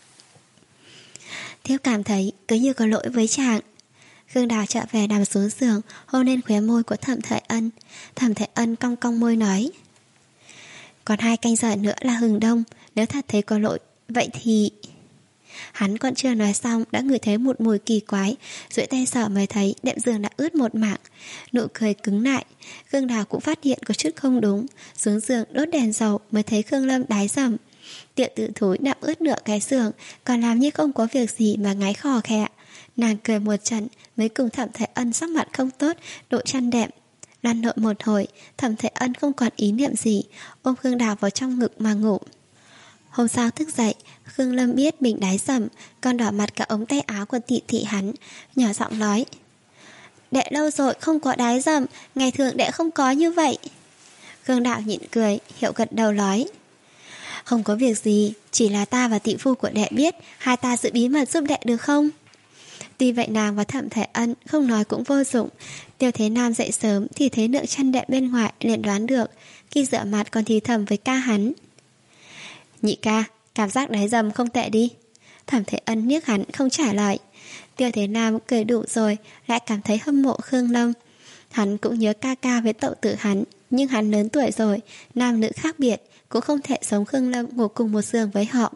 Thiếp cảm thấy cứ như có lỗi với chàng. Khương Đào trở về nằm xuống giường, hôn lên khóe môi của Thẩm Thái Ân. Thẩm Thái Ân cong cong môi nói: "Còn hai canh giờ nữa là hừng đông, nếu thật thấy có lỗi, vậy thì..." Hắn còn chưa nói xong đã ngửi thấy một mùi kỳ quái, duỗi tay sờ mới thấy đệm giường đã ướt một mảng. Nụ cười cứng lại. Khương Đào cũng phát hiện có chút không đúng, xuống giường đốt đèn dầu mới thấy Khương Lâm đái dầm. Tiểu tử thối nằm ướt nửa cái giường, còn làm như không có việc gì mà ngáy khò khè. Nàng cười một trận mới cùng Thẩm Thái Ân sắc mặt không tốt đội chăn đệm. Lăn lộn một hồi, Thẩm Thái Ân không còn ý niệm gì, ôm Khương Đào vào trong ngực mà ngủ. Hôm sau thức dậy, Khương Lâm biết mình đái dầm, còn đỏ mặt cả ống tay áo của tỷ tỷ hắn, nhỏ giọng nói: "Đệ lâu rồi không có đái dầm, ngày thường đệ không có như vậy." Khương Đạo nhịn cười, hiệu gật đầu nói: Không có việc gì, chỉ là ta và tỷ phu của đệ biết, hai ta giữ bí mật giúp đệ được không? Tuy vậy nàng và Thẩm Thể Ân không nói cũng vô dụng. Tiêu Thế Nam dậy sớm thì thấy lượng chăn đệm bên ngoài, liền đoán được. Khi rửa mặt còn thì thầm với ca hắn: nhị ca, cảm giác đáy dầm không tệ đi. Thẩm Thể Ân liếc hắn không trả lời. Tiêu Thế Nam cười đủ rồi, lại cảm thấy hâm mộ Khương Lâm. Hắn cũng nhớ ca ca với tậu tử hắn, nhưng hắn lớn tuổi rồi, nam nữ khác biệt, cũng không thể giống Khương Lâm ngủ cùng một giường với họ.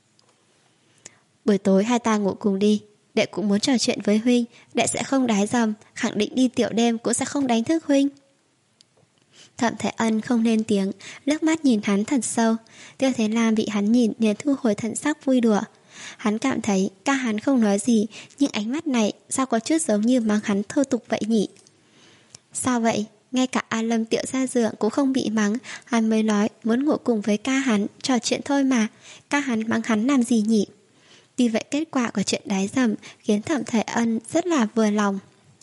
Buổi tối hai ta ngủ cùng đi, đệ cũng muốn trò chuyện với huynh, đệ sẽ không đái dầm, khẳng định đi tiểu đêm cũng sẽ không đánh thức huynh. Thẩm Thể Ân không lên tiếng, liếc mắt nhìn hắn thật sâu. Tiêu Thế Lam bị hắn nhìn liền thu hồi thần sắc vui đùa. Hắn cảm thấy ca hắn không nói gì, nhưng ánh mắt này sao có chút giống như mắng hắn thô tục vậy nhỉ? Sao vậy? Ngay cả A Lâm tiểu gia dượng cũng không bị mắng, hắn mới nói muốn ngủ cùng với ca hắn, trò chuyện thôi mà. Ca hắn mắng hắn làm gì nhỉ? Vì vậy kết quả của chuyện đái dầm khiến Thẩm Thể Ân rất là vừa lòng.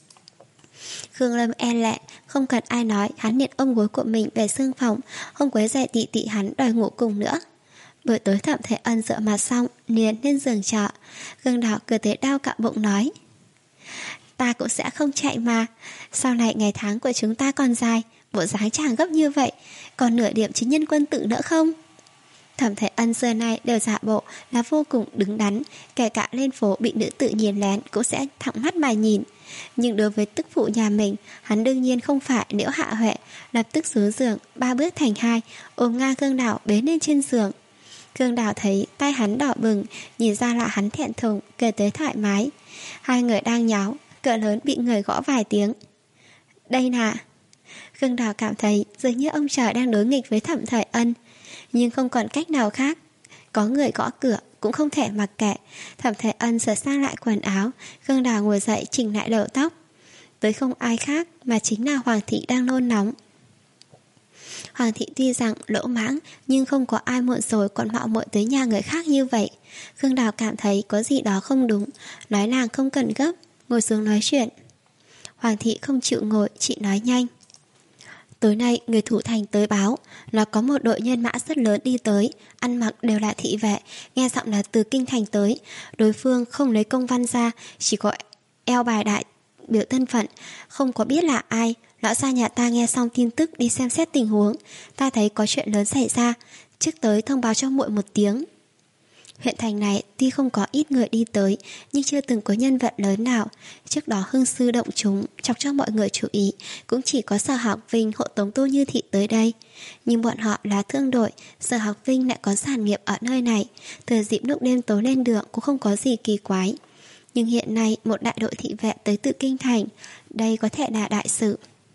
Khương Lâm e lệ, không cần ai nói, hắn liền ôm gối của mình về xương phòng, không quấy rầy tị tị hắn đòi ngủ cùng nữa. Buổi tối Thẩm Thể Ân rửa mặt xong liền lên giường trọ. Gương Đào cười tới đau cả bụng nói: ta cũng sẽ không chạy mà, sau này ngày tháng của chúng ta còn dài, bộ dáng chàng gấp như vậy, còn nửa điểm chính nhân quân tử nữa không? Thẩm Thể Ân xưa nay đều giả bộ là vô cùng đứng đắn, kể cả lên phố bị nữ tử nhìn lén cũng sẽ thẳng mắt mà nhìn. Nhưng đối với tức phụ nhà mình, hắn đương nhiên không phải liễu hạ huệ, lập tức xuống giường, ba bước thành hai, ôm ngang Khương Đào bế lên trên giường. Khương Đào thấy tay hắn đỏ bừng, nhìn ra là hắn thẹn thùng, kể tới thoải mái. Hai người đang nháo, cửa lớn bị người gõ vài tiếng. Đây nà. Khương Đào cảm thấy dường như ông trời đang đối nghịch với Thẩm Thể Ân, nhưng không còn cách nào khác. Có người gõ cửa cũng không thể mặc kệ. Thẩm Thể Ân sửa sang lại quần áo, Khương Đào ngồi dậy chỉnh lại đầu tóc. Tới không ai khác mà chính là Hoàng thị đang nôn nóng. Hoàng thị tuy rằng lỗ mãng, nhưng không có ai muộn rồi còn mạo muội tới nhà người khác như vậy. Khương Đào cảm thấy có gì đó không đúng, nói nàng không cần gấp, ngồi xuống nói chuyện. Hoàng thị không chịu ngồi, chị nói nhanh. Tối nay người thủ thành tới báo là có một đội nhân mã rất lớn đi tới, ăn mặc đều là thị vệ, nghe giọng là từ kinh thành tới. Đối phương không lấy công văn ra, chỉ có eo bài đại biểu thân phận, không có biết là ai. Lão gia nhà ta nghe xong tin tức đi xem xét tình huống, ta thấy có chuyện lớn xảy ra, trước tới thông báo cho muội một tiếng. Huyện thành này tuy không có ít người đi tới, nhưng chưa từng có nhân vật lớn nào. Trước đó hưng sư động chúng, chọc cho mọi người chú ý, cũng chỉ có Sở Học Vinh hộ tống Tô Như Thị tới đây. Nhưng bọn họ là thương đội, Sở Học Vinh lại có sản nghiệp ở nơi này, thừa dịp lúc đêm tối lên đường cũng không có gì kỳ quái. Nhưng hiện nay một đại đội thị vệ tới từ kinh thành, đây có thể là đại sự.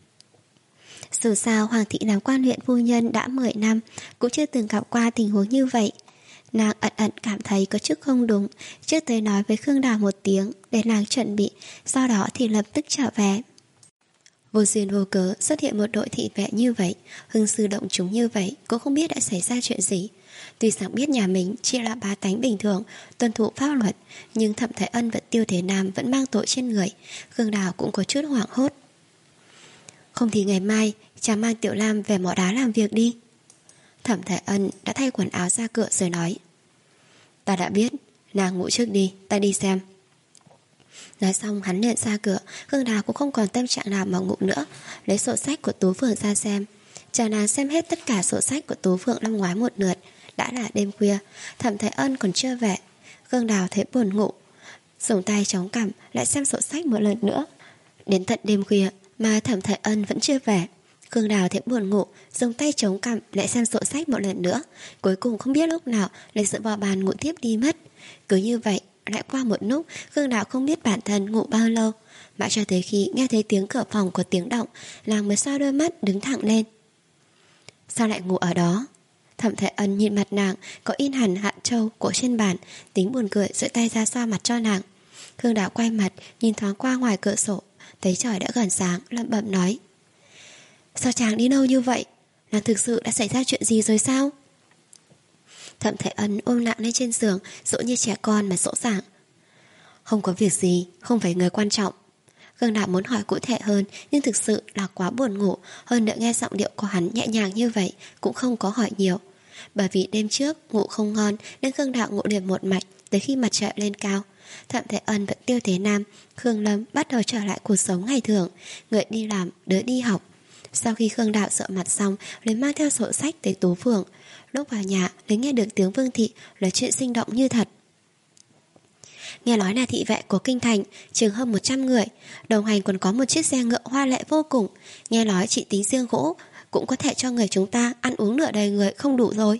Dù sao Hoàng thị làm quan huyện phu nhân đã mười năm, cũng chưa từng gặp qua tình huống như vậy. Nàng ẩn ẩn cảm thấy có chút không đúng, trước tới nói với Khương Đào một tiếng để nàng chuẩn bị, sau đó thì lập tức trở về. Vô duyên vô cớ xuất hiện một đội thị vệ như vậy, hưng sư động chúng như vậy, cũng không biết đã xảy ra chuyện gì. Tuy rằng biết nhà mình chỉ là bá tánh bình thường, tuân thủ pháp luật, nhưng Thẩm Thể Ân và Tiêu Thế Nam vẫn mang tội trên người. Khương Đào cũng có chút hoảng hốt. Không thì ngày mai chàng mang Tiểu Lam về mỏ đá làm việc đi. Thẩm Thể Ân đã thay quần áo ra cửa rồi nói. Ta đã biết, nàng ngủ trước đi, ta đi xem. Nói xong hắn liền ra cửa. Khương Đào cũng không còn tâm trạng nào mà ngủ nữa, lấy sổ sách của Tú Phượng ra xem. Chờ nàng xem hết tất cả sổ sách của Tú Phượng năm ngoái một lượt, đã là đêm khuya. Thẩm Thể Ân còn chưa về. Khương Đào thấy buồn ngủ, dùng tay chống cằm lại xem sổ sách một lần nữa. Đến tận đêm khuya mà Thẩm Thể Ân vẫn chưa về. Khương Đào thấy buồn ngủ, dùng tay chống cằm lại xem sổ sách một lần nữa. Cuối cùng không biết lúc nào lại dựa vào bàn ngủ tiếp đi mất. Cứ như vậy lại qua một lúc, Khương Đào không biết bản thân ngủ bao lâu, mãi cho tới khi nghe thấy tiếng cửa phòng có tiếng động, nàng mới xoa đôi mắt đứng thẳng lên. Sao lại ngủ ở đó? Thẩm Thể Ân nhìn mặt nàng có in hẳn hạt châu cổ trên bàn, tính buồn cười duỗi tay ra xoa mặt cho nàng. Khương Đào quay mặt nhìn thoáng qua ngoài cửa sổ, thấy trời đã gần sáng, lẩm bẩm nói. Sao chàng đi đâu như vậy? Là thực sự đã xảy ra chuyện gì rồi sao? Thẩm Thể Ân ôm nặng lên trên giường, dỗ như trẻ con mà dỗ dàng. Không có việc gì, không phải người quan trọng. Khương Đào muốn hỏi cụ thể hơn, nhưng thực sự là quá buồn ngủ. Hơn nữa nghe giọng điệu của hắn nhẹ nhàng như vậy, cũng không có hỏi nhiều. Bởi vì đêm trước ngủ không ngon nên Khương Đạo ngủ liền một mạch tới khi mặt trời lên cao. Thẩm Thế Ân vẫn Tiêu Thế Nam, Khương Lâm bắt đầu trở lại cuộc sống ngày thường, người đi làm, đứa đi học. Sau khi Khương Đạo sợ mặt xong, liền mang theo sổ sách tới Tú Phường. Lúc vào nhà, liền nghe được tiếng Vương Thị nói chuyện sinh động như thật. Nghe nói là thị vệ của kinh thành, chừng hơn một trăm người, đồng hành còn có một chiếc xe ngựa hoa lệ vô cùng. Nghe nói chỉ tính riêng gỗ cũng có thể cho người chúng ta ăn uống nửa đời người không đủ rồi.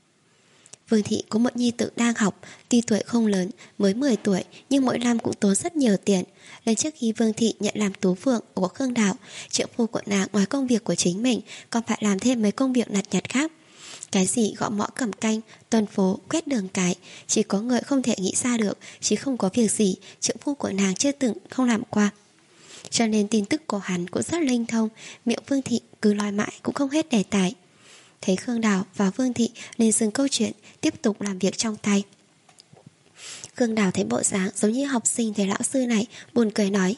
Vương Thị có một nhi tử đang học, tuy tuổi không lớn, mới mười tuổi, nhưng mỗi năm cũng tốn rất nhiều tiền. Lần trước khi Vương Thị nhận làm Tú Phượng của Khương Đạo, triệu phu của nàng ngoài công việc của chính mình còn phải làm thêm mấy công việc lặt nhặt khác. Cái gì gõ mõ cầm canh, tuần phố, quét đường cái, chỉ có người không thể nghĩ ra được, chứ không có việc gì triệu phu của nàng chưa từng không làm qua. Cho nên tin tức của hắn cũng rất linh thông, miệng Vương Thị cứ nói mãi cũng không hết đề tài. Thấy Khương Đào và Vương Thị nên dừng câu chuyện, tiếp tục làm việc trong tay. Khương Đào thấy bộ dáng giống như học sinh thấy lão sư này, buồn cười nói: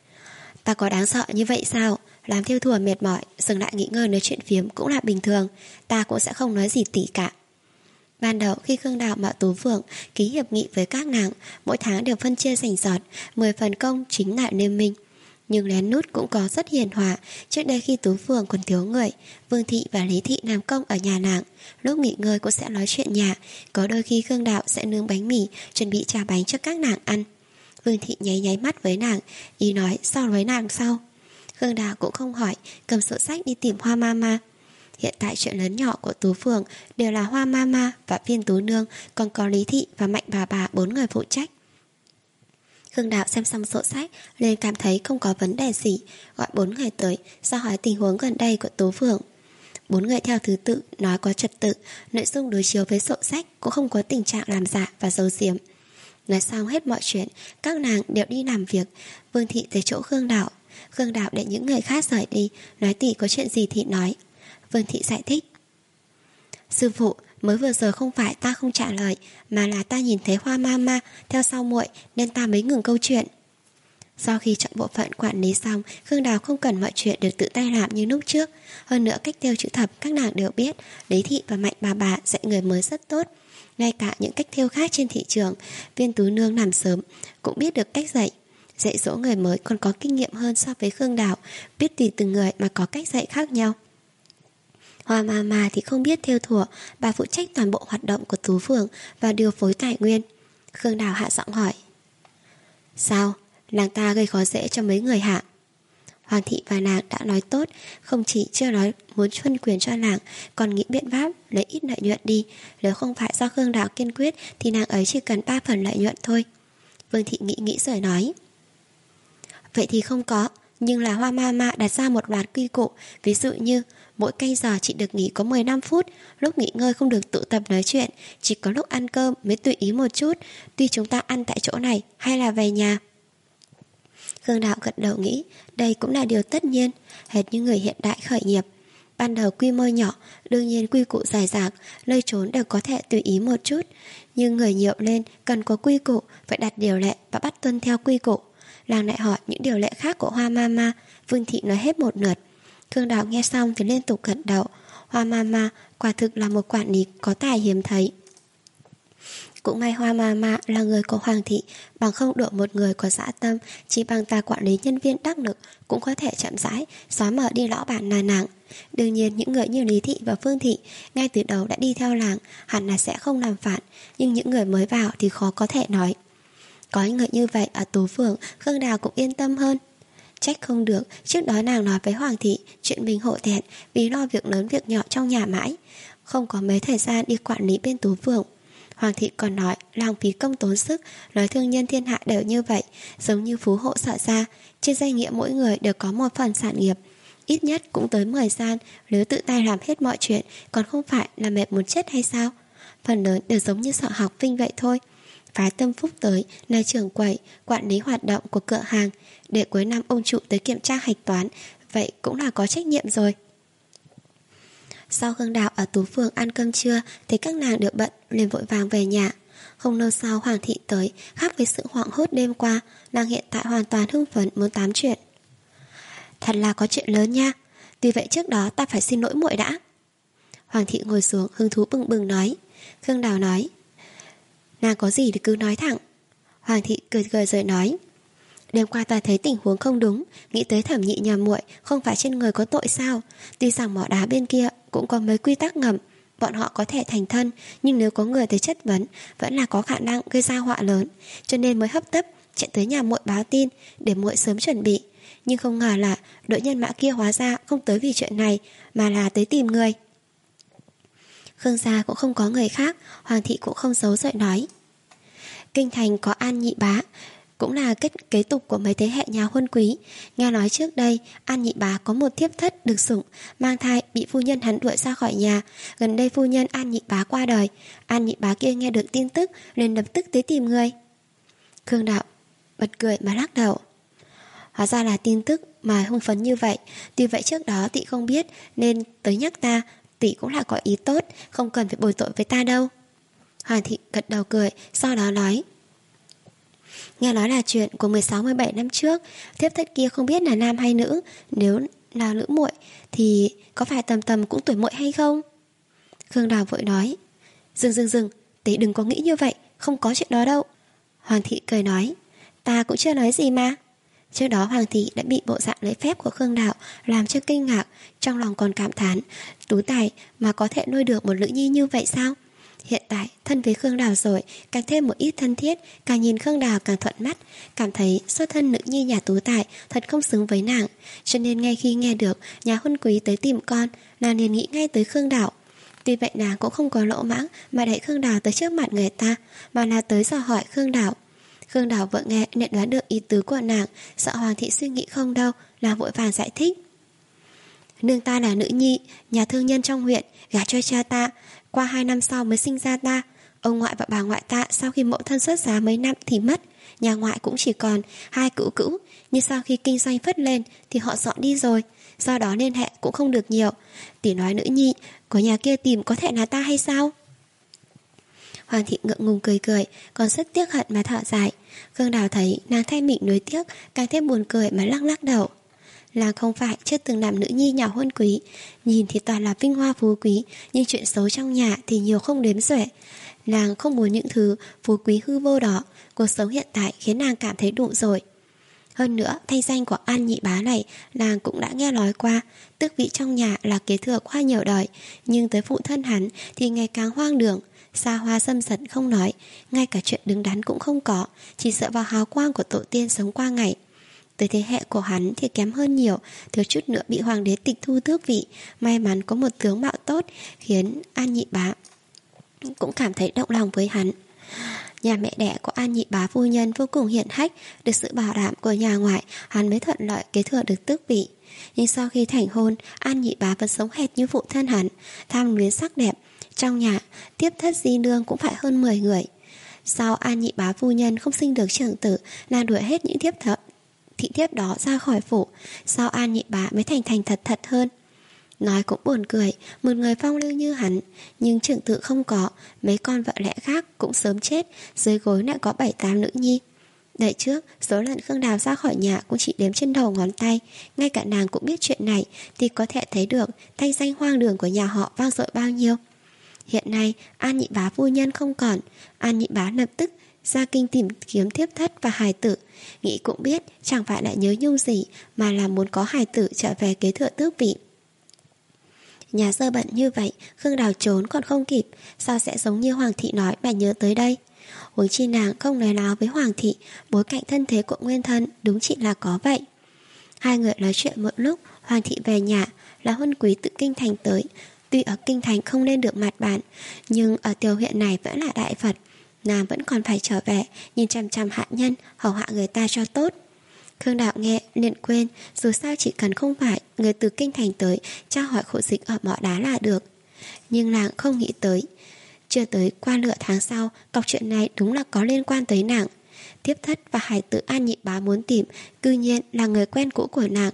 Ta có đáng sợ như vậy sao? Làm theo thùa mệt mỏi, dừng lại nghỉ ngơi nói chuyện phiếm cũng là bình thường, ta cũng sẽ không nói gì tỉ cả. Ban đầu khi Khương Đào và Tú Phượng ký hiệp nghị với các nàng, mỗi tháng đều phân chia rành rọt, mười phần công chính lại liên minh. Nhưng lén nút cũng có rất hiền hòa. Trước đây khi Tú Phường còn thiếu người, Vương Thị và Lý Thị làm công ở nhà nàng, lúc nghỉ ngơi cũng sẽ nói chuyện nhà. Có đôi khi Khương Đạo sẽ nướng bánh mì, chuẩn bị trà bánh cho các nàng ăn. Vương Thị nháy nháy mắt với nàng, ý nói so với nàng sau. Khương Đạo cũng không hỏi, cầm sổ sách đi tìm Hoa Mama. Hiện tại chuyện lớn nhỏ của Tú Phường đều là Hoa Mama và Viên Tú Nương, còn có Lý Thị và Mạnh bà bà bốn người phụ trách. Khương Đạo xem xong sổ sách nên cảm thấy không có vấn đề gì, gọi bốn người tới do hỏi tình huống gần đây của Tú Phượng. Bốn người theo thứ tự nói có trật tự, nội dung đối chiếu với sổ sách cũng không có tình trạng làm giả và giấu giếm. Nói xong hết mọi chuyện, các nàng đều đi làm việc. Vương Thị tới chỗ Khương Đạo. Khương Đạo để những người khác rời đi, nói tỉ có chuyện gì thì nói. Vương Thị giải thích: Sư phụ, mới vừa giờ không phải ta không trả lời, mà là ta nhìn thấy Hoa Mama theo sau muội nên ta mới ngừng câu chuyện. Sau khi chọn bộ phận quản lý xong, Khương Đào không cần mọi chuyện được tự tay làm như lúc trước. Hơn nữa cách thêu chữ thập các nàng đều biết, Lý Thị và Mạnh bà bà dạy người mới rất tốt. Ngay cả những cách thêu khác trên thị trường, Viên Tú Nương làm sớm cũng biết được cách dạy. Dạy dỗ người mới còn có kinh nghiệm hơn so với Khương Đào, biết tùy từng người mà có cách dạy khác nhau. Hoa Mama thì không biết thêu thùa, bà phụ trách toàn bộ hoạt động của Tú Phường và điều phối tài nguyên. Khương Đào hạ giọng hỏi: Sao? Nàng ta gây khó dễ cho mấy người hạ? Hoàng thị và nàng đã nói tốt, không chỉ chưa nói muốn phân quyền cho nàng, còn nghĩ biện pháp lấy ít lợi nhuận đi. Nếu không phải do Khương Đào kiên quyết thì nàng ấy chỉ cần ba phần lợi nhuận thôi. Vương thị nghĩ nghĩ rồi nói: Vậy thì không có, nhưng là Hoa Mama đặt ra một loạt quy củ, ví dụ như mỗi canh giờ chỉ được nghỉ có mười lăm phút, lúc nghỉ ngơi không được tụ tập nói chuyện, chỉ có lúc ăn cơm mới tùy ý một chút, tuy chúng ta ăn tại chỗ này hay là về nhà. Khương Đạo gật đầu nghĩ đây cũng là điều tất nhiên, hệt như người hiện đại khởi nghiệp. Ban đầu quy mô nhỏ, đương nhiên quy củ dài dạc, nơi trốn đều có thể tùy ý một chút, nhưng người nhiều lên cần có quy củ, phải đặt điều lệ và bắt tuân theo quy củ. Nàng lại hỏi những điều lệ khác của Hoa Mama. Vương thị nói hết một lượt. Khương Đạo nghe xong thì liên tục gật đầu. Hoa Mama quả thực là một quản lý có tài hiếm thấy. Cũng may Hoa Mama là người của Hoàng thị, bằng không đổi một người có dã tâm, chỉ bằng tài quản lý nhân viên đắc lực cũng có thể chậm rãi xóa mở đi lão bản là nàng. Đương nhiên những người như Lý thị và Phương thị ngay từ đầu đã đi theo làng, hẳn là sẽ không làm phản, nhưng những người mới vào thì khó có thể nói. Có người như vậy ở Tú Phường, Khương Đào cũng yên tâm hơn. Trách không được, trước đó nàng nói với Hoàng thị chuyện mình hổ thẹn vì lo việc lớn việc nhỏ trong nhà mãi, không có mấy thời gian đi quản lý bên Tú Phường. Hoàng thị còn nói làng phí công tốn sức, nói thương nhân thiên hạ đều như vậy, giống như phú hộ sợ ra, trên danh nghĩa mỗi người đều có một phần sản nghiệp, ít nhất cũng tới mười gian, nếu tự tay làm hết mọi chuyện còn không phải là mệt muốn chết hay sao. Phần lớn đều giống như sở học Vinh vậy thôi. Phái Tâm Phúc tới là trưởng quầy, quản lý hoạt động của cửa hàng, để cuối năm ông chủ tới kiểm tra hạch toán, vậy cũng là có trách nhiệm rồi. Sau Khương Đạo ở Tú Phường ăn cơm trưa thì các nàng đều bận, liền vội vàng về nhà. Không lâu sau Hoàng thị tới, khác với sự hoảng hốt đêm qua, nàng hiện tại hoàn toàn hưng phấn muốn tám chuyện. Thật là có chuyện lớn nha, vì vậy trước đó ta phải xin lỗi muội đã. Hoàng thị ngồi xuống hứng thú bừng bừng nói. Khương Đào nói, nàng có gì thì cứ nói thẳng. Hoàng thị cười cười rồi nói, đêm qua ta thấy tình huống không đúng, nghĩ tới Thẩm Nhị nhà muội không phải trên người có tội sao. Tuy rằng mỏ đá bên kia cũng có mấy quy tắc ngầm, bọn họ có thể thành thân, nhưng nếu có người tới chất vấn vẫn là có khả năng gây ra họa lớn, cho nên mới hấp tấp chạy tới nhà muội báo tin để muội sớm chuẩn bị. Nhưng không ngờ là đội nhân mã kia hóa ra không tới vì chuyện này, mà là tới tìm người. Khương gia cũng không có người khác. Hoàng thị cũng không giấu giỡn nói, kinh thành có An Nhị Bá, cũng là kết kế tục của mấy thế hệ nhà huân quý. Nghe nói trước đây An Nhị Bá có một thiếp thất được sủng, mang thai bị phu nhân hắn đuổi ra khỏi nhà. Gần đây phu nhân An Nhị Bá qua đời, An Nhị Bá kia nghe được tin tức liền lập tức tới tìm người. Khương Đạo bật cười mà lắc đầu. Hóa ra là tin tức mà hưng phấn như vậy. Tuy vậy trước đó tỷ không biết nên tới nhắc ta. Tỷ cũng là có ý tốt, không cần phải bồi tội với ta đâu. Hoàng thị gật đầu cười, sau đó nói, nghe nói là chuyện của mười sáu mười bảy năm trước. Thiếp thất kia không biết là nam hay nữ. Nếu là nữ muội thì có phải tầm tầm cũng tuổi muội hay không? Khương Đào vội nói, dừng dừng dừng, tỷ đừng có nghĩ như vậy, không có chuyện đó đâu. Hoàng thị cười nói, ta cũng chưa nói gì mà. Trước đó Hoàng thị đã bị bộ dạng lễ phép của Khương Đạo làm cho kinh ngạc, trong lòng còn cảm thán, tú tài mà có thể nuôi được một nữ nhi như vậy sao? Hiện tại thân với Khương Đào rồi, càng thêm một ít thân thiết, càng nhìn Khương Đào càng thuận mắt, cảm thấy xuất thân nữ nhi nhà tú tài thật không xứng với nàng. Cho nên ngay khi nghe được nhà huân quý tới tìm con, nàng liền nghĩ ngay tới Khương Đào. Tuy vậy nàng cũng không có lỗ mãng mà đẩy Khương Đào tới trước mặt người ta, mà là tới dò hỏi Khương Đào. Khương Đào vừa nghe nhận đoán được ý tứ của nàng, sợ Hoàng thị suy nghĩ không đâu, là vội vàng giải thích. Nương ta là nữ nhi nhà thương nhân trong huyện, gả cho cha ta, qua hai năm sau mới sinh ra ta. Ông ngoại và bà ngoại ta sau khi mẫu thân xuất giá mấy năm thì mất, nhà ngoại cũng chỉ còn hai cữu cữu, nhưng sau khi kinh doanh phất lên thì họ dọn đi rồi, do đó liên hệ cũng không được nhiều. Tỷ nói nữ nhi của nhà kia tìm có thể là ta hay sao? Hoàng thị ngượng ngùng cười cười, còn rất tiếc hận mà thở dài. Khương Đào thấy nàng thay mình nuối tiếc, càng thêm buồn cười mà lắc lắc đầu. Nàng không phải chưa từng làm nữ nhi nhà huân quý, nhìn thì toàn là vinh hoa phú quý, nhưng chuyện xấu trong nhà thì nhiều không đếm xuể. Nàng không muốn những thứ phú quý hư vô đó. Cuộc sống hiện tại khiến nàng cảm thấy đủ rồi. Hơn nữa, thanh danh của An Nhị Bá này nàng cũng đã nghe nói qua. Tước vị trong nhà là kế thừa qua nhiều đời, nhưng tới phụ thân hắn thì ngày càng hoang đường, xa hoa xâm sật không nói, ngay cả chuyện đứng đắn cũng không có, chỉ dựa vào hào quang của tổ tiên sống qua ngày. Tới thế hệ của hắn thì kém hơn nhiều, thiếu chút nữa bị hoàng đế tịch thu tước vị. May mắn có một tướng mạo tốt, khiến An Nhị Bá cũng cảm thấy động lòng với hắn. Nhà mẹ đẻ của An Nhị Bá phu nhân vô cùng hiển hách, được sự bảo đảm của nhà ngoại, hắn mới thuận lợi kế thừa được tước vị. Nhưng sau khi thành hôn, An Nhị Bá vẫn sống hệt như phụ thân hắn, tham luyến sắc đẹp. Trong nhà, tiếp thất di nương cũng phải hơn mười người. Sau An Nhị Bá phu nhân không sinh được trưởng tử, là đuổi hết những tiếp thợ thị thiếp đó ra khỏi phủ. Sau An Nhị Bá mới thành thành thật thật hơn. Nói cũng buồn cười, một người phong lưu như hắn, nhưng trưởng tử không có, mấy con vợ lẽ khác cũng sớm chết, dưới gối lại có bảy tám nữ nhi. Đợi trước, số lần Khương Đào ra khỏi nhà cũng chỉ đếm trên đầu ngón tay. Ngay cả nàng cũng biết chuyện này, thì có thể thấy được thanh danh hoang đường của nhà họ vang dội bao nhiêu. Hiện nay, An Nhị Bá phu nhân không còn, An Nhị Bá lập tức ra kinh tìm kiếm thiếp thất và hài tử. Nghĩ cũng biết chẳng phải lại nhớ nhung gì, mà là muốn có hài tử trở về kế thừa tước vị. Nhà dơ bận như vậy, Khương Đào trốn còn không kịp, sao sẽ giống như Hoàng thị nói mà nhớ tới đây. Huống chi nàng không nói láo với Hoàng thị, bối cảnh thân thế của nguyên thân đúng chỉ là có vậy. Hai người nói chuyện một lúc, Hoàng thị về nhà, là huân quý tự kinh thành tới. Tuy ở kinh thành không lên được mặt bàn, nhưng ở tiểu huyện này vẫn là đại Phật. Nàng vẫn còn phải trở về, nhìn chằm chằm hạ nhân, hầu hạ người ta cho tốt. Khương Đạo nghe liền quên, dù sao chỉ cần không phải người từ kinh thành tới tra hỏi khổ dịch ở mỏ đá là được. Nhưng nàng không nghĩ tới, chưa tới qua nửa tháng sau, cọc chuyện này đúng là có liên quan tới nàng. Tiếp thất và hải tử An Nhị Bá muốn tìm, cư nhiên là người quen cũ của nàng.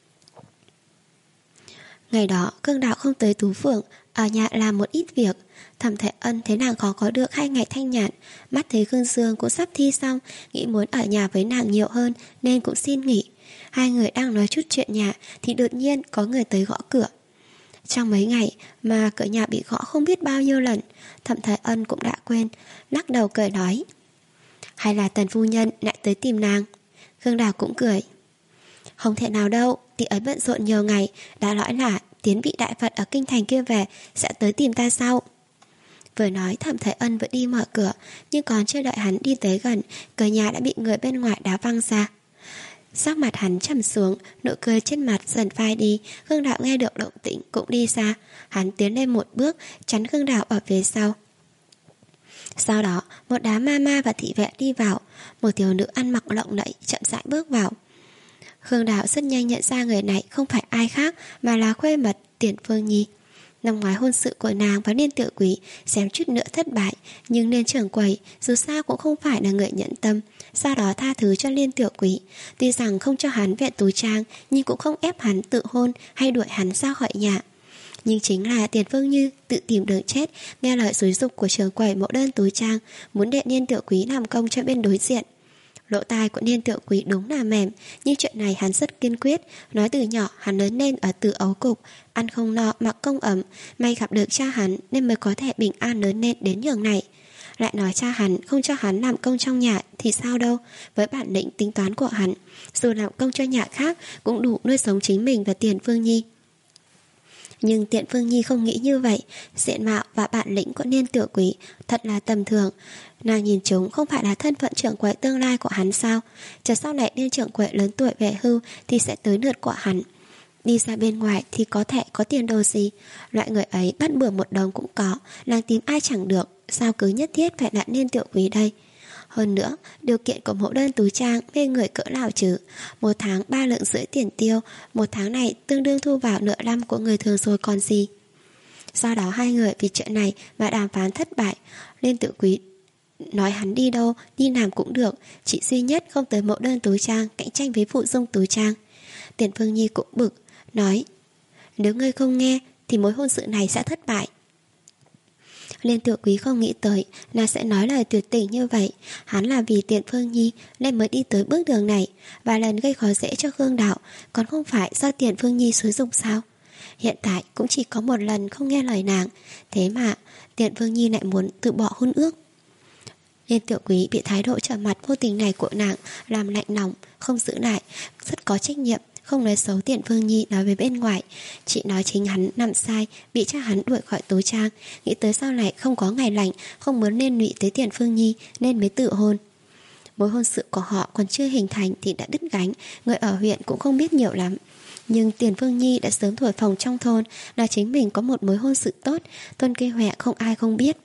Ngày đó, Khương Đạo không tới Tú Phượng, ở nhà làm một ít việc. Thẩm Thể Ân thấy nàng khó có được hai ngày thanh nhàn, mắt thấy Khương Dương cũng sắp thi xong, nghĩ muốn ở nhà với nàng nhiều hơn nên cũng xin nghỉ. Hai người đang nói chút chuyện nhà thì đột nhiên có người tới gõ cửa. Trong mấy ngày mà cửa nhà bị gõ không biết bao nhiêu lần, Thẩm Thái Ân cũng đã quên, lắc đầu cười nói: Hay là Tần phu nhân lại tới tìm nàng? Khương Đào cũng cười: Không thể nào đâu, tỷ ấy bận rộn nhiều ngày, đã nói là tiến vị đại Phật ở kinh thành kia về sẽ tới tìm ta sau. Vừa nói Thẩm Thái Ân vẫn đi mở cửa, nhưng còn chưa đợi hắn đi tới gần, cửa nhà đã bị người bên ngoài đá văng ra. Sắc mặt hắn trầm xuống, nụ cười trên mặt dần phai đi. Khương Đạo nghe được động tĩnh cũng đi ra. Hắn tiến lên một bước, chắn Khương Đạo ở phía sau. Sau đó một đám ma ma và thị vệ đi vào. Một thiếu nữ ăn mặc lộng lẫy chậm rãi bước vào. Khương Đạo rất nhanh nhận ra người này không phải ai khác mà là khuê mật Tiền Phương Nhi. Năm ngoái hôn sự của nàng và Niên Tiểu Quý xém chút nữa thất bại, nhưng Niên trưởng quầy dù sao cũng không phải là người nhẫn tâm, sau đó tha thứ cho Niên Tiểu Quý. Tuy rằng không cho hắn viện tú trang, nhưng cũng không ép hắn tự hôn hay đuổi hắn ra khỏi nhà. Nhưng chính là Tiền Phương Như tự tìm đường chết, nghe lời xúi giục của trưởng quầy mẫu đơn tú trang, muốn để Niên Tiểu Quý làm công cho bên đối diện. Lỗ tai của Niên Tiểu Quý đúng là mềm, nhưng chuyện này hắn rất kiên quyết. Nói từ nhỏ hắn lớn lên ở Từ Ấu Cục, ăn không no mặc công ấm, may gặp được cha hắn nên mới có thể bình an lớn lên đến nhường này. Lại nói cha hắn không cho hắn làm công trong nhà thì sao đâu. Với bản lĩnh tính toán của hắn, dù làm công cho nhà khác cũng đủ nuôi sống chính mình và Tiền Phương Nhi. Nhưng Tiền Phương Nhi không nghĩ như vậy. Diện mạo và bản lĩnh của Niên Tiểu Quý thật là tầm thường. Nàng nhìn chúng không phải là thân phận trưởng quầy tương lai của hắn sao? Chờ sau này Niên trưởng quầy lớn tuổi về hưu thì sẽ tới lượt của hắn. Đi ra bên ngoài thì có thể có tiền đồ gì? Loại người ấy bắt bừa một đồng cũng có, nàng tìm ai chẳng được, sao cứ nhất thiết phải là Niên Tiểu Quý đây? Hơn nữa, điều kiện của mẫu đơn tú trang mê người cỡ nào chứ? Một tháng ba lượng rưỡi tiền tiêu, một tháng này tương đương thu vào nửa năm của người thường rồi còn gì. Sau đó hai người vì chuyện này mà đàm phán thất bại. Niên Tiểu Quý nói hắn đi đâu, đi làm cũng được, chỉ duy nhất không tới mẫu đơn tú trang cạnh tranh với phụ dung tú trang. Tiền Phương Nhi cũng bực, nói: Nếu ngươi không nghe thì mối hôn sự này sẽ thất bại. Liên Tiểu Quý không nghĩ tới là sẽ nói lời tuyệt tình như vậy. Hắn là vì Tiền Phương Nhi nên mới đi tới bước đường này, và lần gây khó dễ cho Khương Đạo còn không phải do Tiền Phương Nhi xúi giục sao? Hiện tại cũng chỉ có một lần không nghe lời nàng, thế mà Tiền Phương Nhi lại muốn từ bỏ hôn ước. Liên Tiểu Quý bị thái độ trở mặt vô tình này của nàng làm lạnh lòng, không giữ lại, rất có trách nhiệm, không nói xấu Tiền Phương Nhi nói với bên ngoài, chỉ nói chính hắn nằm sai, bị cha hắn đuổi khỏi tú trang, nghĩ tới sau này không có ngày lành, không muốn liên lụy tới Tiền Phương Nhi nên mới tự hôn. Mối hôn sự của họ còn chưa hình thành thì đã đứt gánh, người ở huyện cũng không biết nhiều lắm. Nhưng Tiền Phương Nhi đã sớm thổi phồng trong thôn là chính mình có một mối hôn sự tốt, Tôn Cây Huệ không ai không biết.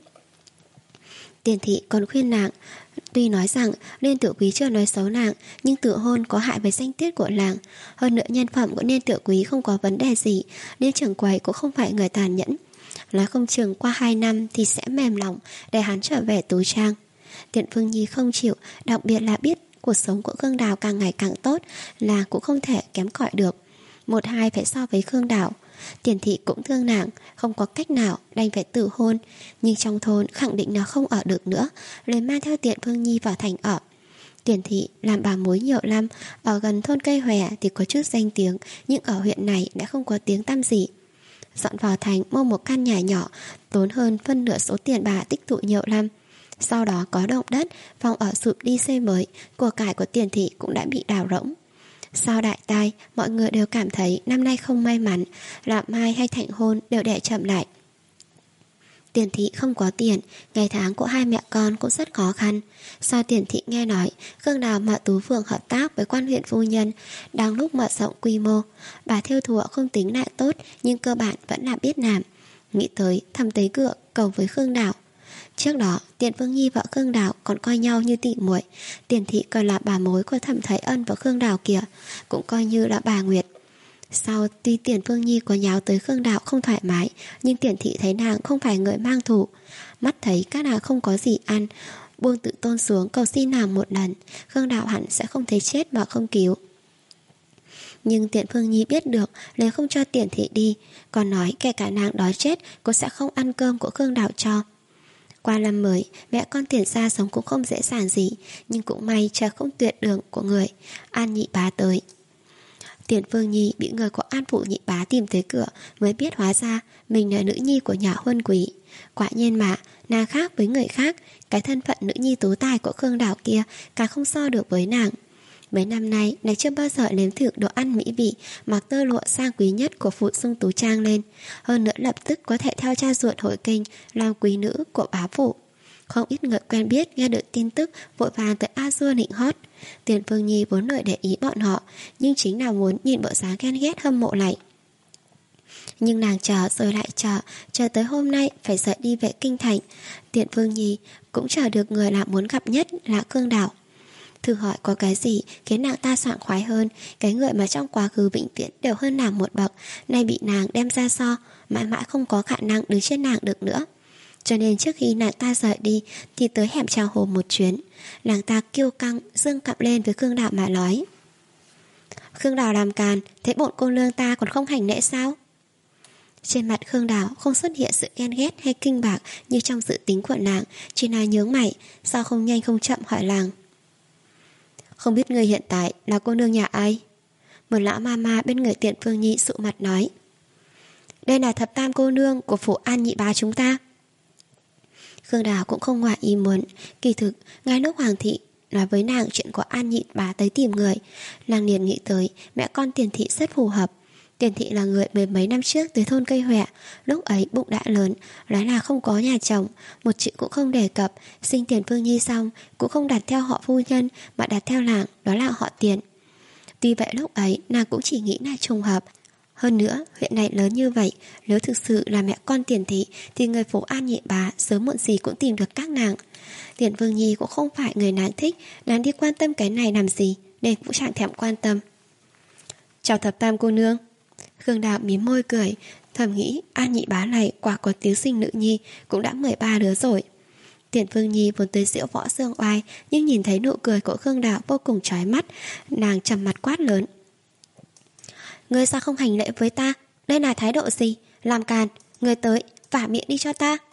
Tiền thị còn khuyên nàng, tuy nói rằng Liên Tiểu Quý chưa nói xấu nàng, nhưng tự hôn có hại với danh tiết của làng. Hơn nữa nhân phẩm của Liên Tiểu Quý không có vấn đề gì, Liên trưởng quầy cũng không phải người tàn nhẫn. Nói không chừng qua hai năm thì sẽ mềm lòng để hắn trở về tú trang. Tiền Phương Nhi không chịu, đặc biệt là biết cuộc sống của Khương Đào càng ngày càng tốt, làng cũng không thể kém cỏi được. Một hai phải so với Khương Đào. Tiền thị cũng thương nàng, không có cách nào đành phải tự hôn, nhưng trong thôn khẳng định nó không ở được nữa, liền mang theo Tiền Phương Nhi vào thành ở. Tiền thị làm bà mối nhiều năm, ở gần thôn Cây Hòe thì có chút danh tiếng, nhưng ở huyện này đã không có tiếng tăm gì. Dọn vào thành mua một căn nhà nhỏ, tốn hơn phân nửa số tiền bà tích tụ nhiều năm. Sau đó có động đất, phòng ở sụp đi xây mới, của cải của Tiền thị cũng đã bị đào rỗng. Sau đại tai, mọi người đều cảm thấy năm nay không may mắn, làm mai hay thành hôn đều để chậm lại. Tiền thị không có tiền, ngày tháng của hai mẹ con cũng rất khó khăn. Sau Tiền thị nghe nói Khương Đào Mạ Tú Phường hợp tác với quan huyện phu nhân, đang lúc mở rộng quy mô. Bà thêu thùa không tính lại tốt, nhưng cơ bản vẫn là biết làm. Nghĩ tới thầm tới cửa cầu với Khương Đào. Trước đó, Tiền Phương Nhi và Khương Đào còn coi nhau như tỉ muội. Tiền thị còn là bà mối của Thẩm Thái Ân và Khương Đào kìa, cũng coi như là bà Nguyệt. Sau tuy Tiền Phương Nhi có nháo tới Khương Đào không thoải mái, nhưng Tiền thị thấy nàng không phải người mang thù. Mắt thấy các nàng không có gì ăn, buông tự tôn xuống cầu xin nàng một lần, Khương Đào hẳn sẽ không thấy chết mà không cứu. Nhưng Tiền Phương Nhi biết được nên không cho Tiền thị đi, còn nói kể cả nàng đói chết cô sẽ không ăn cơm của Khương Đào cho. Qua năm mới, mẹ con Tiền gia sống cũng không dễ dàng gì, nhưng cũng may trời không tuyệt đường của người. An Nhị bá tới. Tiền Phương Nhi bị người của An Phủ Nhị Bá tìm tới cửa mới biết hóa ra mình là nữ nhi của nhà Huân Quý. Quả nhiên mà, nàng khác với người khác, cái thân phận nữ nhi tú tài của Khương Đảo kia càng không so được với nàng. Mấy năm nay, nàng chưa bao giờ nếm thử đồ ăn mỹ vị, mặc tơ lụa sang quý nhất của Phụ Dung Tú Trang lên. Hơn nữa lập tức có thể theo cha ruột hội kinh, làm quý nữ của bá phụ. Không ít người quen biết nghe được tin tức vội vàng tới A Dua nịnh hót. Tiền Phương Nhi vốn lợi để ý bọn họ, nhưng chính là muốn nhìn bộ dáng ghen ghét hâm mộ lại. Nhưng nàng chờ rồi lại chờ, chờ tới hôm nay phải rời đi về kinh thành. Tiền Phương Nhi cũng chờ được người là muốn gặp nhất là Khương Đảo. Thử hỏi có cái gì khiến nàng ta sảng khoái hơn, cái người mà trong quá khứ vĩnh viễn đều hơn nàng một bậc, nay bị nàng đem ra so, mãi mãi không có khả năng đứng trên nàng được nữa. Cho nên trước khi nàng ta rời đi thì tới hẻm trào hồ một chuyến. Nàng ta kiêu căng dương cặp lên với Khương Đảo mà nói: Khương Đảo làm càn, thế bổn cô nương ta còn không hành lễ sao? Trên mặt Khương Đảo không xuất hiện sự ghen ghét hay kinh bạc như trong dự tính của nàng, chỉ là nhướng mày, sao không nhanh không chậm hỏi nàng: Không biết người hiện tại là cô nương nhà ai? Một lão ma ma bên người Tiền Phương Nhi sụ mặt nói: Đây là thập tam cô nương của phủ An Nhị Bá chúng ta. Khương Đảo cũng không ngoài ý muốn. Kỳ thực, ngay lúc Hoàng thị nói với nàng chuyện của An Nhị Bá tới tìm người, nàng liền nghĩ tới mẹ con Tiền thị rất phù hợp. Tiền thị là người mười mấy năm trước tới thôn Cây Huệ, lúc ấy bụng đã lớn, nói là không có nhà chồng, một chữ cũng không đề cập, sinh Tiền Phương Nhi xong cũng không đặt theo họ phu nhân mà đặt theo làng, đó là họ Tiền. Tuy vậy lúc ấy nàng cũng chỉ nghĩ là trùng hợp. Hơn nữa, huyện này lớn như vậy, nếu thực sự là mẹ con Tiền thị thì người phủ An Nhị Bá sớm muộn gì cũng tìm được các nàng. Tiền Phương Nhi cũng không phải người nàng thích, nàng đi quan tâm cái này làm gì, nên cũng chẳng thèm quan tâm. Chào thập tam cô nương. Khương Đảo mím môi cười, thầm nghĩ An Nhị Bá này quả có tiếng sinh nữ nhi, cũng đã mười ba đứa rồi. Tiền Phương Nhi vốn tới diễu võ dương oai, nhưng nhìn thấy nụ cười của Khương Đảo vô cùng chói mắt, nàng trầm mặt quát lớn: Ngươi sao không hành lễ với ta? Đây là thái độ gì? Làm càn, ngươi tới, vả miệng đi cho ta.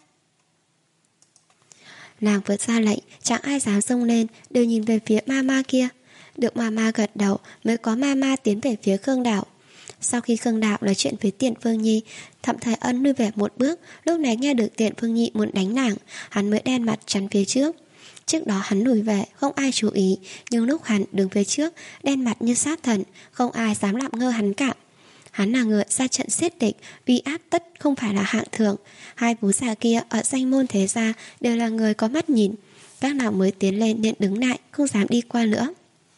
Nàng vượt ra lệnh, chẳng ai dám xông lên, đều nhìn về phía mama kia. Được mama gật đầu mới có mama tiến về phía Khương Đảo. Sau khi Khương Đảo nói chuyện với Tiền Phương Nhi, Thẩm Thái Ân lui về một bước. Lúc này nghe được Tiền Phương Nhi muốn đánh nàng, hắn mới đen mặt chắn phía trước. Trước đó hắn lùi về, không ai chú ý, nhưng lúc hắn đứng phía trước, đen mặt như sát thần, không ai dám làm ngơ hắn cả. Hắn là người ra trận giết địch, uy áp tất không phải là hạng thường. Hai vú già kia ở danh môn thế gia đều là người có mắt nhìn. Các nàng mới tiến lên nên đứng lại, không dám đi qua nữa.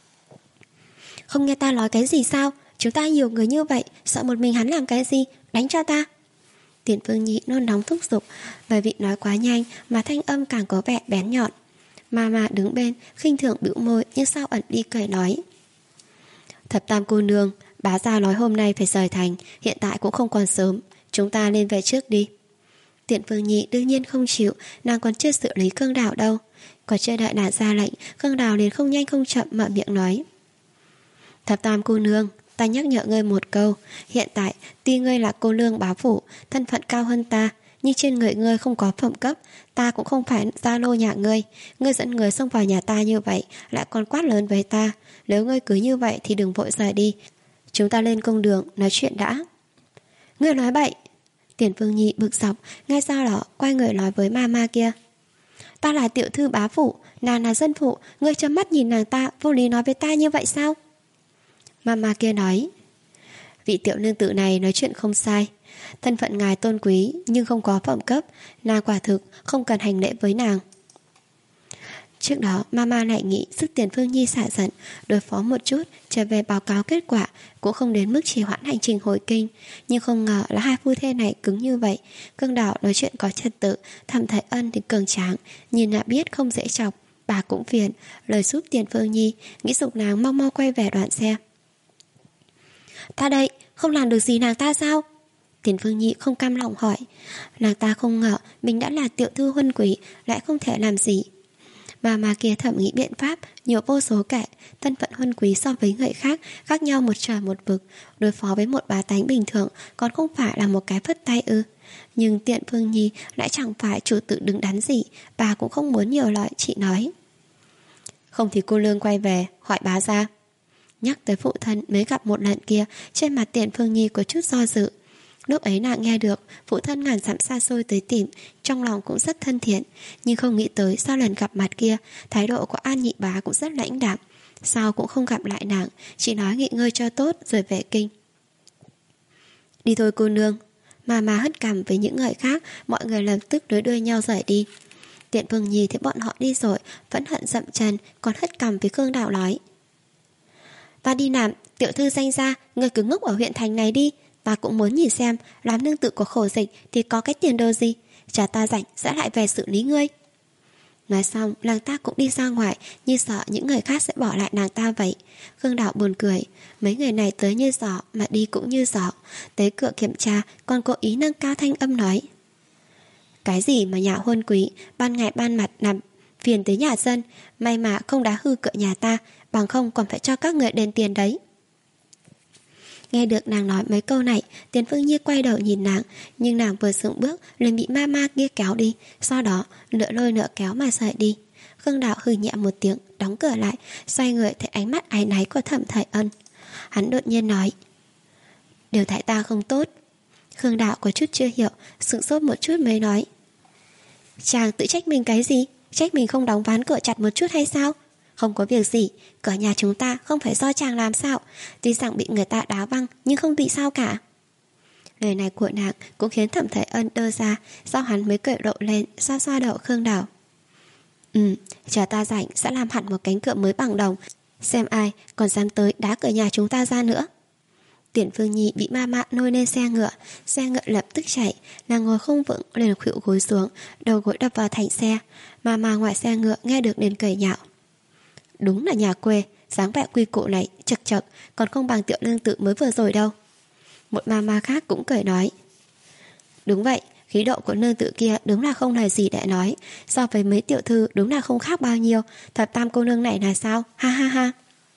Không nghe ta nói cái gì sao? Chúng ta nhiều người như vậy, sợ một mình hắn làm cái gì? Đánh cho ta. Tiền Phương Nhi nôn nóng thúc giục, bởi vì nói quá nhanh mà thanh âm càng có vẻ bén nhọn. Mama đứng bên, khinh thường bĩu môi nhưng sao ẩn đi cười nói: Thập tam cô nương, bá gia nói hôm nay phải rời thành, hiện tại cũng không còn sớm, chúng ta lên về trước đi. Tiền Phương Nhi đương nhiên không chịu, nàng còn chưa xử lý Khương Đảo đâu. Còn chưa đợi nàng ra lệnh, Khương Đảo liền không nhanh không chậm mở miệng nói: Thập tam cô nương, ta nhắc nhở ngươi một câu, hiện tại tuy ngươi là cô nương bá phủ, thân phận cao hơn ta, nhưng trên người ngươi không có phẩm cấp, ta cũng không phải gia lô nhà ngươi. Ngươi dẫn người xông vào nhà ta như vậy, lại còn quát lớn với ta. Nếu ngươi cứ như vậy thì đừng vội rời đi, chúng ta lên công đường nói chuyện đã. Ngươi nói bậy. Tiền Phương Nhi bực dọc, ngay sau đó quay người nói với mama kia: Ta là tiểu thư bá phủ, nàng là dân phụ, ngươi chớp mắt nhìn nàng ta, vô lý nói với ta như vậy sao? Mama kia nói: Vị tiểu nương tử này nói chuyện không sai, thân phận ngài tôn quý nhưng không có phẩm cấp, nàng quả thực không cần hành lễ với nàng. Trước đó mama lại nghĩ sức Tiền Phương Nhi xả giận, đối phó một chút, trở về báo cáo kết quả, cũng không đến mức trì hoãn hành trình hồi kinh. Nhưng không ngờ là hai phu thê này cứng như vậy. Khương Đảo nói chuyện có trật tự, Thẩm Thái Ân thì cường tráng, nhìn đã biết không dễ chọc. Bà cũng phiền, lời giúp Tiền Phương Nhi, nghĩ dục nàng mau mau quay về đoạn xe. Ta đây, không làm được gì nàng ta sao? Tiền Phương Nhi không cam lòng hỏi. Nàng ta không ngờ mình đã là tiểu thư huân quý, lại không thể làm gì. Bà mà kia thẩm nghĩ biện pháp, nhiều vô số kẻ. Thân phận huân quý so với người khác khác nhau một trời một vực, đối phó với một bá tánh bình thường còn không phải là một cái phất tay ư. Nhưng Tiền Phương Nhi lại chẳng phải chủ tự đứng đắn gì, bà cũng không muốn nhiều lời, chị nói: Không thì cô nương quay về hỏi bá ra. Nhắc tới phụ thân mới gặp một lần kia, trên mặt Tiền Phương Nhi có chút do dự. Lúc ấy nàng nghe được phụ thân ngàn dặm xa xôi tới tìm, trong lòng cũng rất thân thiện, nhưng không nghĩ tới sau lần gặp mặt kia, thái độ của An Nhị Bá cũng rất lãnh đạm. Sao cũng không gặp lại nàng, chỉ nói nghỉ ngơi cho tốt rồi về kinh. Đi thôi cô nương. Mà mà hất cằm với những người khác, mọi người lập tức nối đuôi nhau rời đi. Tiện Phương Nhi thấy bọn họ đi rồi, vẫn hận dậm chân, còn hất cằm với Khương Đạo nói: Ta đi làm tiểu thư danh gia, người cứ ngốc ở huyện thành này đi. Ta cũng muốn nhìn xem làm nương tự của Khổ Dịch thì có cái tiền đồ gì. Cha ta rảnh sẽ lại về xử lý ngươi. Nói xong nàng ta cũng đi ra ngoài, như sợ những người khác sẽ bỏ lại nàng ta vậy. Khương Đạo buồn cười, mấy người này tới như gió mà đi cũng như gió. Tới cửa kiểm tra còn cố ý nâng cao thanh âm nói: Cái gì mà nhà huân quý, ban ngày ban mặt nằm phiền tới nhà dân. May mà không đá hư cửa nhà ta, bằng không còn phải cho các người đền tiền đấy. Nghe được nàng nói mấy câu này, Tiền Phương Nhi quay đầu nhìn nàng, nhưng nàng vừa dừng bước liền bị ma ma kia kéo đi, sau đó nửa lôi nửa kéo mà rời đi. Khương Đạo hừ nhẹ một tiếng, đóng cửa lại, xoay người thấy ánh mắt áy náy của Thẩm Thải Ân. Hắn đột nhiên nói: Điều tại ta không tốt. Khương Đạo có chút chưa hiểu, sững sốt một chút mới nói: Chàng tự trách mình cái gì? Trách mình không đóng ván cửa chặt một chút hay sao? Không có việc gì, cửa nhà chúng ta không phải do chàng làm sao. Tuy rằng bị người ta đá văng, nhưng không bị sao cả. Lời này của nàng cũng khiến Thẩm Thải Ân đơ ra, sau hắn mới cởi rộ lên, xoa xoa đầu Khương Đạo. Ừ, chờ ta rảnh sẽ làm hẳn một cánh cửa mới bằng đồng, xem ai còn dám tới đá cửa nhà chúng ta ra nữa. Tiền Phương Nhi bị ma mạ nôi lên xe ngựa, xe ngựa lập tức chạy, nàng ngồi không vững liền khuỵu gối xuống, đầu gối đập vào thành xe. Ma ma ngoài xe ngựa nghe được liền cười nhạo: Đúng là nhà quê, dáng vẻ quy củ này chật chật, còn không bằng tiểu lương tự mới vừa rồi đâu. Một ma ma khác cũng cười nói: Đúng vậy, khí độ của nương tự kia đúng là không lời gì để nói, so với mấy tiểu thư đúng là không khác bao nhiêu. Thập tam cô nương này là sao, ha ha ha.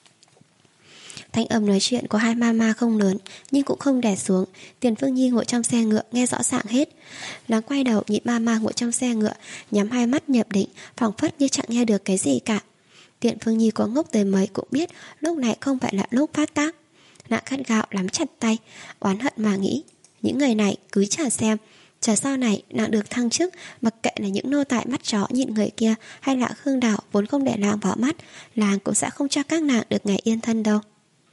Thanh âm nói chuyện của hai mama không lớn, nhưng cũng không đè xuống. Tiền Phương Nhi ngồi trong xe ngựa nghe rõ ràng hết. Nàng quay đầu nhìn mama ngồi trong xe ngựa, nhắm hai mắt nhập định, phảng phất như chẳng nghe được cái gì cả. Tiền Phương Nhi có ngốc tới mấy cũng biết lúc này không phải là lúc phát tác. Nàng khát gạo nắm chặt tay, oán hận mà nghĩ: những người này cứ chờ xem, chờ sau này nàng được thăng chức, mặc kệ là những nô tài mắt chó nhịn người kia hay là Khương Đạo vốn không để nàng vào mắt, nàng cũng sẽ không cho các nàng được ngày yên thân đâu.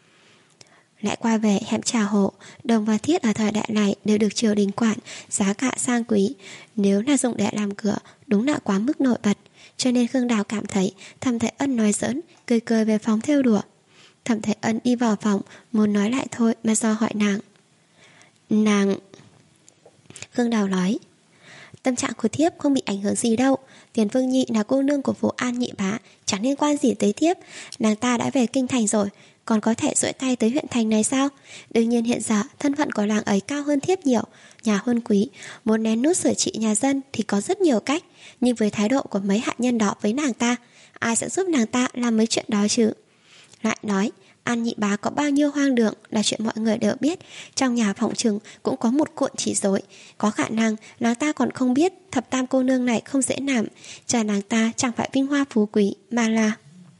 Lại qua về hẻm Trà Hộ, đồng và thiết ở thời đại này đều được triều đình quản, giá cả sang quý. Nếu là dùng để làm cửa, đúng là quá mức nổi bật. Cho nên Khương Đào cảm thấy Thẩm Thải Ân nói giỡn, cười cười về phòng thêu đùa. Thẩm Thải Ân đi vào phòng, muốn nói lại thôi mà do hỏi nàng. Nàng... Khương Đào nói: Tâm trạng của thiếp không bị ảnh hưởng gì đâu. Tiền Phương Nhi là cô nương của phố An Nhị Bá, chẳng liên quan gì tới thiếp. Nàng ta đã về kinh thành rồi, còn có thể duỗi tay tới huyện thành này sao? Đương nhiên hiện giờ thân phận của làng ấy cao hơn thiếp nhiều. Nhà huân quý muốn nén nút sửa trị nhà dân thì có rất nhiều cách, nhưng với thái độ của mấy hạ nhân đó với nàng ta, ai sẽ giúp nàng ta làm mấy chuyện đó chứ? Lại nói An Nhị Bá có bao nhiêu hoang đường là chuyện mọi người đều biết. Trong nhà phòng trừng cũng có một cuộn chỉ rối. Có khả năng nàng ta còn không biết thập tam cô nương này không dễ làm. Cha nàng ta chẳng phải vinh hoa phú quý, mà là...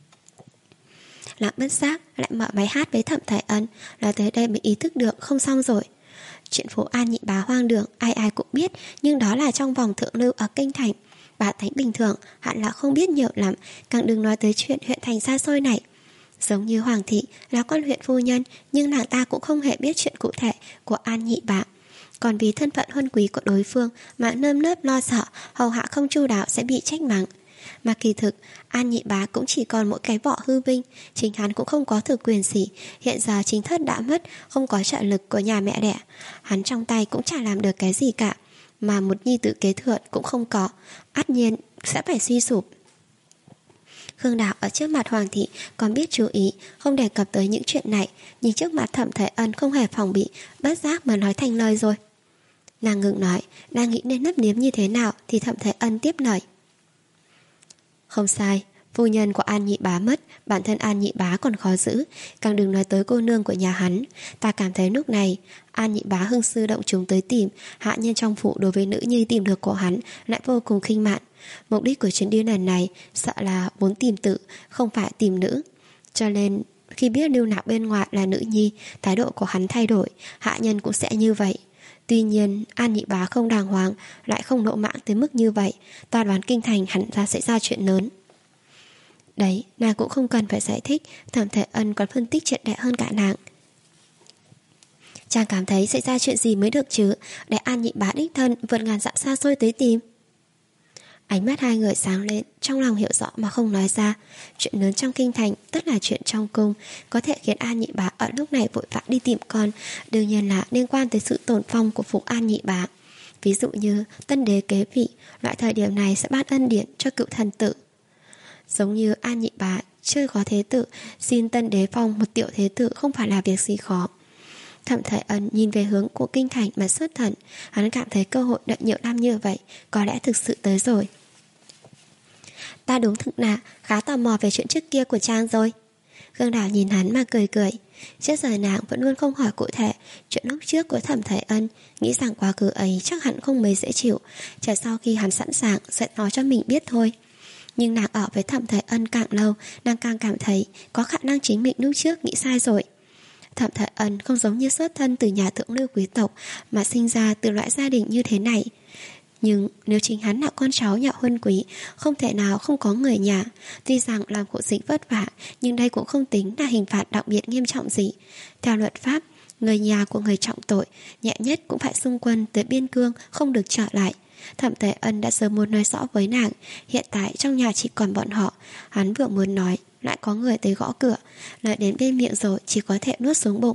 Lạc bất giác lại mở máy hát với Thẩm Thải Ân, là tới đây mới ý thức được không xong rồi. Chuyện phố An Nhị Bá hoang đường ai ai cũng biết, nhưng đó là trong vòng thượng lưu ở kinh thành. Bà Thánh bình thường hẳn là không biết nhiều lắm, càng đừng nói tới chuyện huyện thành xa xôi này. Giống như Hoàng thị là con huyện phu nhân, nhưng nàng ta cũng không hề biết chuyện cụ thể của An Nhị Bá. Còn vì thân phận huân quý của đối phương mà nơm nớp lo sợ hầu hạ không chu đáo sẽ bị trách mắng. Mà kỳ thực An Nhị Bá cũng chỉ còn mỗi cái vỏ hư vinh, chính hắn cũng không có thực quyền gì. Hiện giờ chính thất đã mất, không có trợ lực của nhà mẹ đẻ, hắn trong tay cũng chả làm được cái gì cả, mà một nhi tử kế thừa cũng không có, ắt nhiên sẽ phải suy sụp. Khương Đạo ở trước mặt Hoàng thị còn biết chú ý, không đề cập tới những chuyện này, nhưng trước mặt Thẩm Thải Ân không hề phòng bị, bất giác mà nói thành lời rồi. Nàng ngừng nói, đang nghĩ nên nấp niếm như thế nào thì Thẩm Thải Ân tiếp lời. Không sai, phu nhân của An Nhị Bá mất, bản thân An Nhị Bá còn khó giữ, càng đừng nói tới cô nương của nhà hắn. Ta cảm thấy lúc này An Nhị Bá hưng sư động chúng tới tìm, hạ nhân trong phủ đối với nữ nhi tìm được của hắn lại vô cùng khinh mạn. Mục đích của chuyến đi lần này sợ là muốn tìm tự, không phải tìm nữ. Cho nên Khi biết Lưu Nặc bên ngoài là nữ nhi, thái độ của hắn thay đổi, hạ nhân cũng sẽ như vậy. Tuy nhiên An Nhị Bá không đàng hoàng, lại không nộ mãng tới mức như vậy. Ta đoán kinh thành hẳn ra sẽ ra chuyện lớn. Đấy, nàng cũng không cần phải giải thích, Thẩm Thể Ân còn phân tích triệt để hơn cả nàng. Chàng cảm thấy sẽ ra chuyện gì mới được chứ, để An Nhị Bá đích thân vượt ngàn dặm xa xôi tới tìm. Ánh mắt hai người sáng lên, trong lòng hiểu rõ mà không nói ra. Chuyện lớn trong kinh thành, tất là chuyện trong cung, có thể khiến An Nhị Bá ở lúc này vội vã đi tìm con, đương nhiên là liên quan tới sự tổn phong của phủ An Nhị Bá. Ví dụ như tân đế kế vị, loại thời điểm này sẽ ban ân điển cho cựu thần tử. Giống như An Nhị Bá chưa có thế tử, xin tân đế phong một tiểu thế tử không phải là việc gì khó. Thẩm Thể Ân nhìn về hướng của kinh thành mà xuất thần. Hắn cảm thấy cơ hội đợi nhiều năm như vậy có lẽ thực sự tới rồi. Ta đúng thực là khá tò mò về chuyện trước kia của Trang rồi. Khương Đào nhìn hắn mà cười cười. Trước giờ nàng vẫn luôn không hỏi cụ thể chuyện lúc trước của Thẩm Thể Ân, nghĩ rằng quá khứ ấy chắc hẳn không mấy dễ chịu, chờ sau khi hắn sẵn sàng sẽ nói cho mình biết thôi. Nhưng nàng ở với Thẩm Thể Ân càng lâu, nàng càng cảm thấy có khả năng chính mình lúc trước nghĩ sai rồi. Thẩm Thể Ân không giống như xuất thân từ nhà thượng lưu quý tộc mà sinh ra từ loại gia đình như thế này. Nhưng nếu chính hắn là con cháu nhà huân quý, không thể nào không có người nhà. Tuy rằng làm hộ dịch vất vả, nhưng đây cũng không tính là hình phạt đặc biệt nghiêm trọng gì. Theo luật pháp, người nhà của người trọng tội nhẹ nhất cũng phải xung quân tới biên cương, không được trở lại. Thẩm Thể Ân đã sớm muốn nói rõ với nàng, hiện tại trong nhà chỉ còn bọn họ. Hắn vừa muốn nói, lại có người tới gõ cửa, lời đến bên miệng rồi chỉ có thể nuốt xuống bụng.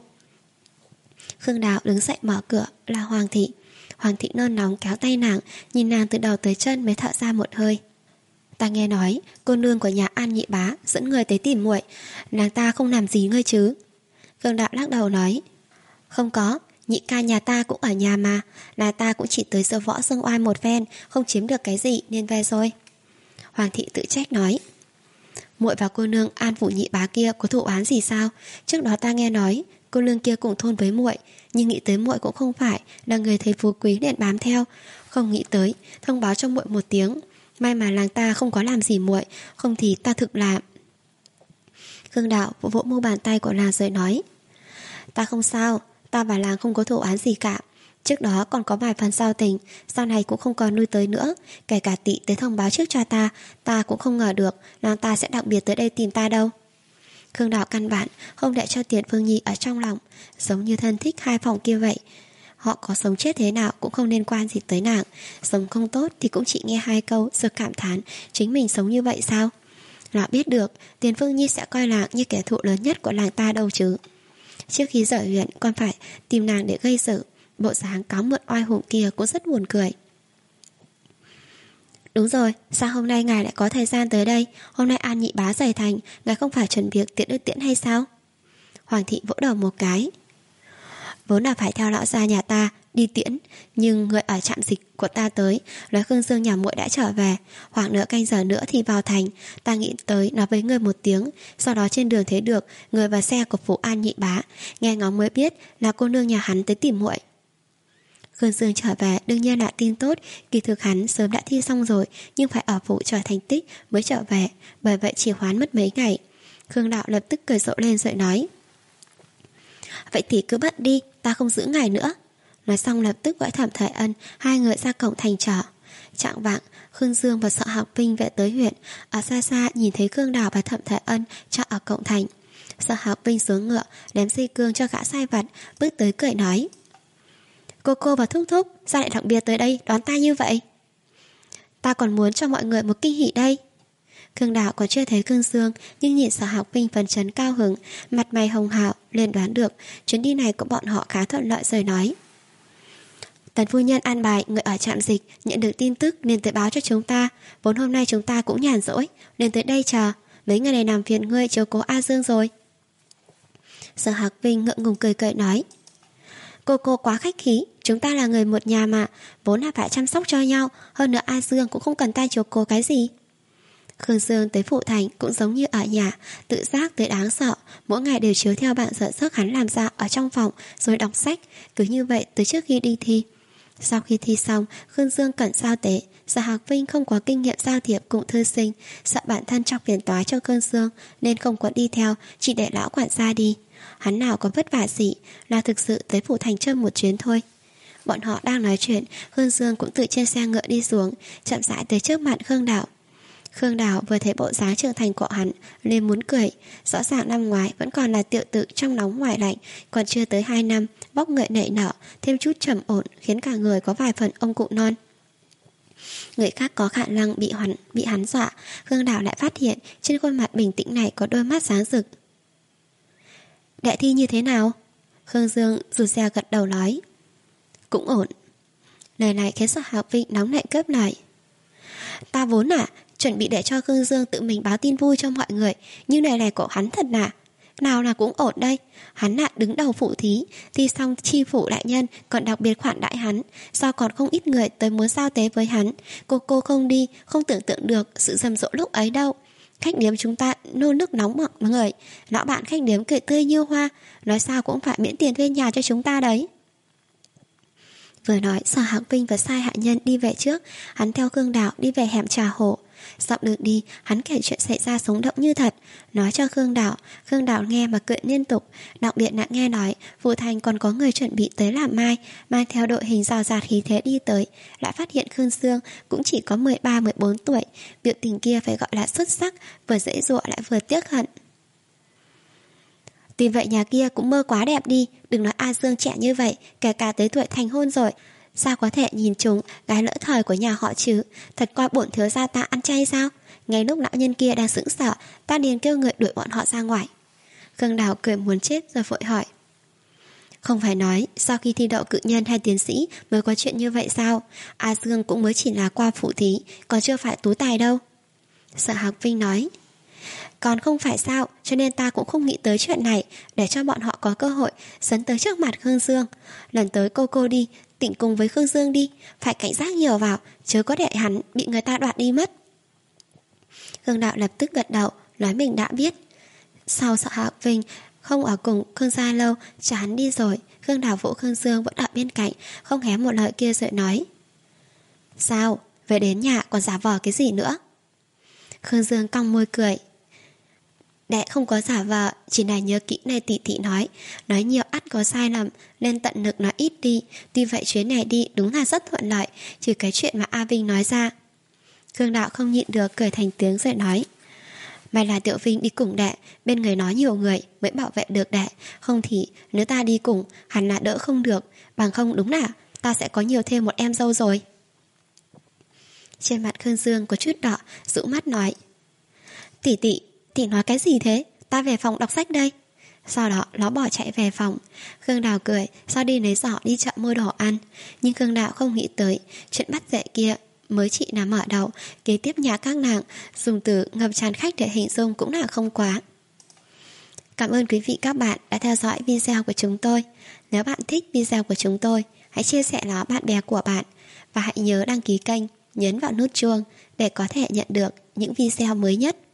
Khương Đào đứng dậy mở cửa, là Hoàng thị. Hoàng thị nôn nóng kéo tay nàng, nhìn nàng từ đầu tới chân mới thở ra một hơi. Ta nghe nói cô nương của nhà An Nhị Bá dẫn người tới tìm muội, nàng ta không làm gì ngươi chứ? Khương Đạo lắc đầu nói, không có, nhị ca nhà ta cũng ở nhà mà, là ta cũng chỉ tới sơ võ xương oai một phen, không chiếm được cái gì nên về rồi. Hoàng thị tự trách nói, muội và cô nương An phủ Nhị Bá kia có thù oán gì sao? Trước đó ta nghe nói cô nương kia cùng thôn với muội, nhưng nghĩ tới muội cũng không phải là người thấy phú quý liền bám theo, không nghĩ tới thông báo cho muội một tiếng. May mà làng ta không có làm gì muội, không thì ta thực là... Khương Đạo vỗ vỗ mu bàn tay của nàng rồi nói, ta không sao, ta và làng không có thù oán gì cả. Trước đó còn có vài phần giao tình, sau này cũng không còn nuôi tới nữa. Kể cả Tị tới thông báo trước cho ta, ta cũng không ngờ được nàng ta sẽ đặc biệt tới đây tìm ta đâu. Khương Đạo căn bản không để cho Tiền Phương Nhi ở trong lòng, giống như thân thích hai phòng kia vậy. Họ có sống chết thế nào cũng không liên quan gì tới nàng. Sống không tốt thì cũng chỉ nghe hai câu rồi cảm thán chính mình sống như vậy sao. Nào biết được Tiền Phương Nhi sẽ coi làng như kẻ thù lớn nhất của làng ta đâu chứ. Trước khi rời huyện còn phải tìm nàng để gây sự. Bộ dáng cáo mượn oai hùng kia cũng rất buồn cười. Đúng rồi, sao hôm nay ngài lại có thời gian tới đây? Hôm nay An Nhị Bá rời thành, ngài không phải chuẩn việc tiện đưa tiễn hay sao? Hoàng thị vỗ đầu một cái. Vốn là phải theo lão gia nhà ta đi tiễn, nhưng người ở trạm dịch của ta tới nói Khương Dương nhà muội đã trở về, khoảng nửa canh giờ nữa thì vào thành. Ta nghĩ tới nói với người một tiếng, sau đó trên đường thấy được người và xe của phủ An Nhị Bá, nghe ngóng mới biết là cô nương nhà hắn tới tìm muội. Khương Dương trở về đương nhiên là tin tốt, kỳ thực hắn sớm đã thi xong rồi, nhưng phải ở phủ chờ thành tích mới trở về, bởi vậy chỉ hoãn mất mấy ngày. Khương Đạo lập tức cười rộ lên rồi nói, vậy thì cứ bận đi, ta không giữ ngài nữa. Nói xong lập tức gọi Thẩm Thể Ân, hai người ra cổng thành chờ. Trạng vạng, Khương Dương và Sợ Học Vinh về tới huyện. Ở xa xa nhìn thấy Khương Đào và Thẩm Thể Ân cho ở cổng thành. Sợ Học Vinh xuống ngựa, ném dây cương cho gã sai vặt, bước tới cười nói, cô cô và thúc thúc, sao lại đặc biệt tới đây đón ta như vậy? Ta còn muốn cho mọi người một kinh hỉ đây. Khương Đạo còn chưa thấy Khương Dương, nhưng nhìn Sở Học Vinh phấn chấn cao hứng, mặt mày hồng hào, liền đoán được chuyến đi này của bọn họ khá thuận lợi rồi nói, Tần phu nhân an bài người ở trạm dịch nhận được tin tức nên tới báo cho chúng ta. Vốn hôm nay chúng ta cũng nhàn rỗi nên tới đây chờ, mấy ngày này làm phiền ngươi chiếu cố A Dương rồi. Sở Học Vinh ngượng ngùng cười cười nói, cô cô quá khách khí, chúng ta là người một nhà mà, vốn là phải chăm sóc cho nhau, hơn nữa A Dương cũng không cần ta chiếu cố cái gì. Khương Dương tới phụ thành cũng giống như ở nhà, tự giác tới đáng sợ, mỗi ngày đều chiếu theo bảng giờ giấc hắn làm ra ở trong phòng rồi đọc sách, cứ như vậy tới trước khi đi thi. Sau khi thi xong, Khương Dương cần giao tế. Sở Hạc Vinh không có kinh nghiệm giao thiệp cùng thư sinh, sợ bản thân chọc phiền toái cho Khương Dương nên không có đi theo, chỉ để lão quản gia đi. Hắn nào có vất vả gì, là thực sự tới Phủ Thành chơi một chuyến thôi. Bọn họ đang nói chuyện, Khương Dương cũng tự trên xe ngựa đi xuống, chậm rãi tới trước mặt Khương Đạo. Khương Đạo vừa thấy bộ dáng trưởng thành của hắn liền muốn cười. Rõ ràng năm ngoái vẫn còn là tiểu tử trong nóng ngoài lạnh, còn chưa tới hai năm, vóc người nảy nở, thêm chút trầm ổn, khiến cả người có vài phần ông cụ non. Người khác có khả năng bị hắn, bị hắn dọa, Khương Đạo lại phát hiện trên khuôn mặt bình tĩnh này có đôi mắt sáng rực. Đệ thi như thế nào? Khương Dương rụt rè gật đầu nói. Cũng ổn. Lời này khiến Sở Hạc Vinh nóng nảy cướp lại. Ta vốn à chuẩn bị để cho Khương Dương tự mình báo tin vui cho mọi người, nhưng lời này của hắn thật à? Nào là cũng ổn đây. Hắn là đứng đầu phủ thí, thi xong chi phủ đại nhân còn đặc biệt khoản đãi hắn. Sao còn không ít người tới muốn giao tế với hắn? Cô cô không đi, không tưởng tượng được sự rầm rộ lúc ấy đâu. Khách điếm chúng ta nô nước nóng mọi người. Lão bạn khách điếm cười tươi như hoa, nói sao cũng phải miễn tiền thuê nhà cho chúng ta đấy. Vừa nói, Sở Hạc Vinh và sai hạ nhân đi về trước, hắn theo Khương Đạo đi về hẻm Trà Hổ. Dọc đường đi, hắn kể chuyện xảy ra sống động như thật, nói cho Khương Đạo. Khương Đạo nghe mà cười liên tục. Đặc biệt nặng nghe nói Phủ Thành còn có người chuẩn bị tới làm mai, mang theo đội hình rào rạt khí thế đi tới, lại phát hiện Khương Dương cũng chỉ có mười ba mười bốn tuổi. Biểu tình kia phải gọi là xuất sắc, vừa dễ dụa lại vừa tiếc hận. Tuy vậy nhà kia cũng mơ quá đẹp đi. Đừng nói A Dương trẻ như vậy, kể cả tới tuổi thành hôn rồi, sao có thể nhìn chúng gái lỡ thời của nhà họ chứ? Thật coi bổn thiếu gia ta ăn chay sao? Ngay lúc lão nhân kia đang sững sờ, ta liền kêu người đuổi bọn họ ra ngoài. Khương Đào cười muốn chết rồi vội hỏi. Không phải nói sau khi thi đậu cự nhân hay tiến sĩ mới có chuyện như vậy sao? A Dương cũng mới chỉ là qua phủ thí, còn chưa phải tú tài đâu. Sở Hạc Vinh nói. Còn không phải sao, cho nên ta cũng không nghĩ tới chuyện này, để cho bọn họ có cơ hội dẫn tới trước mặt Khương Dương. Lần tới cô cô đi, tỉnh cùng với Khương Dương đi, phải cảnh giác nhiều vào, chớ có để hắn bị người ta đoạt đi mất. Khương Đạo lập tức gật đầu, nói mình đã biết. Sau Sở Hạc Vinh không ở cùng Khương gia lâu, cho hắn đi rồi. Khương Đạo vỗ Khương Dương vẫn ở bên cạnh, không hé một lời kia rồi nói. Sao, về đến nhà còn giả vờ cái gì nữa? Khương Dương cong môi cười. Đệ không có giả vờ, chỉ là nhớ kỹ này tỷ tỷ nói. Nói nhiều ắt có sai lầm, nên tận lực nói ít đi. Tuy vậy chuyến này đi đúng là rất thuận lợi, trừ cái chuyện mà A Vinh nói ra. Khương Đạo không nhịn được cười thành tiếng rồi nói. May là Tiểu Vinh đi cùng đệ, bên người nói nhiều người mới bảo vệ được đệ. Không thì nếu ta đi cùng hẳn là đỡ không được. Bằng không đúng là ta sẽ có nhiều thêm một em dâu rồi. Trên mặt Khương Dương có chút đỏ, rũ mắt nói. Tỷ tỷ, tỷ nói cái gì thế? Ta về phòng đọc sách đây. Sau đó nó bỏ chạy về phòng. Khương Đào cười, sau đi lấy giỏ đi chợ mua đồ ăn. Nhưng Khương Đào không nghĩ tới chuyện bắt dạy kia mới chỉ nằm ở đầu. Kế tiếp nhà các nàng dùng từ ngập tràn khách để hình dung cũng là không quá. Cảm ơn quý vị các bạn đã theo dõi video của chúng tôi. Nếu bạn thích video của chúng tôi, hãy chia sẻ nó bạn bè của bạn. Và hãy nhớ đăng ký kênh, nhấn vào nút chuông để có thể nhận được những video mới nhất.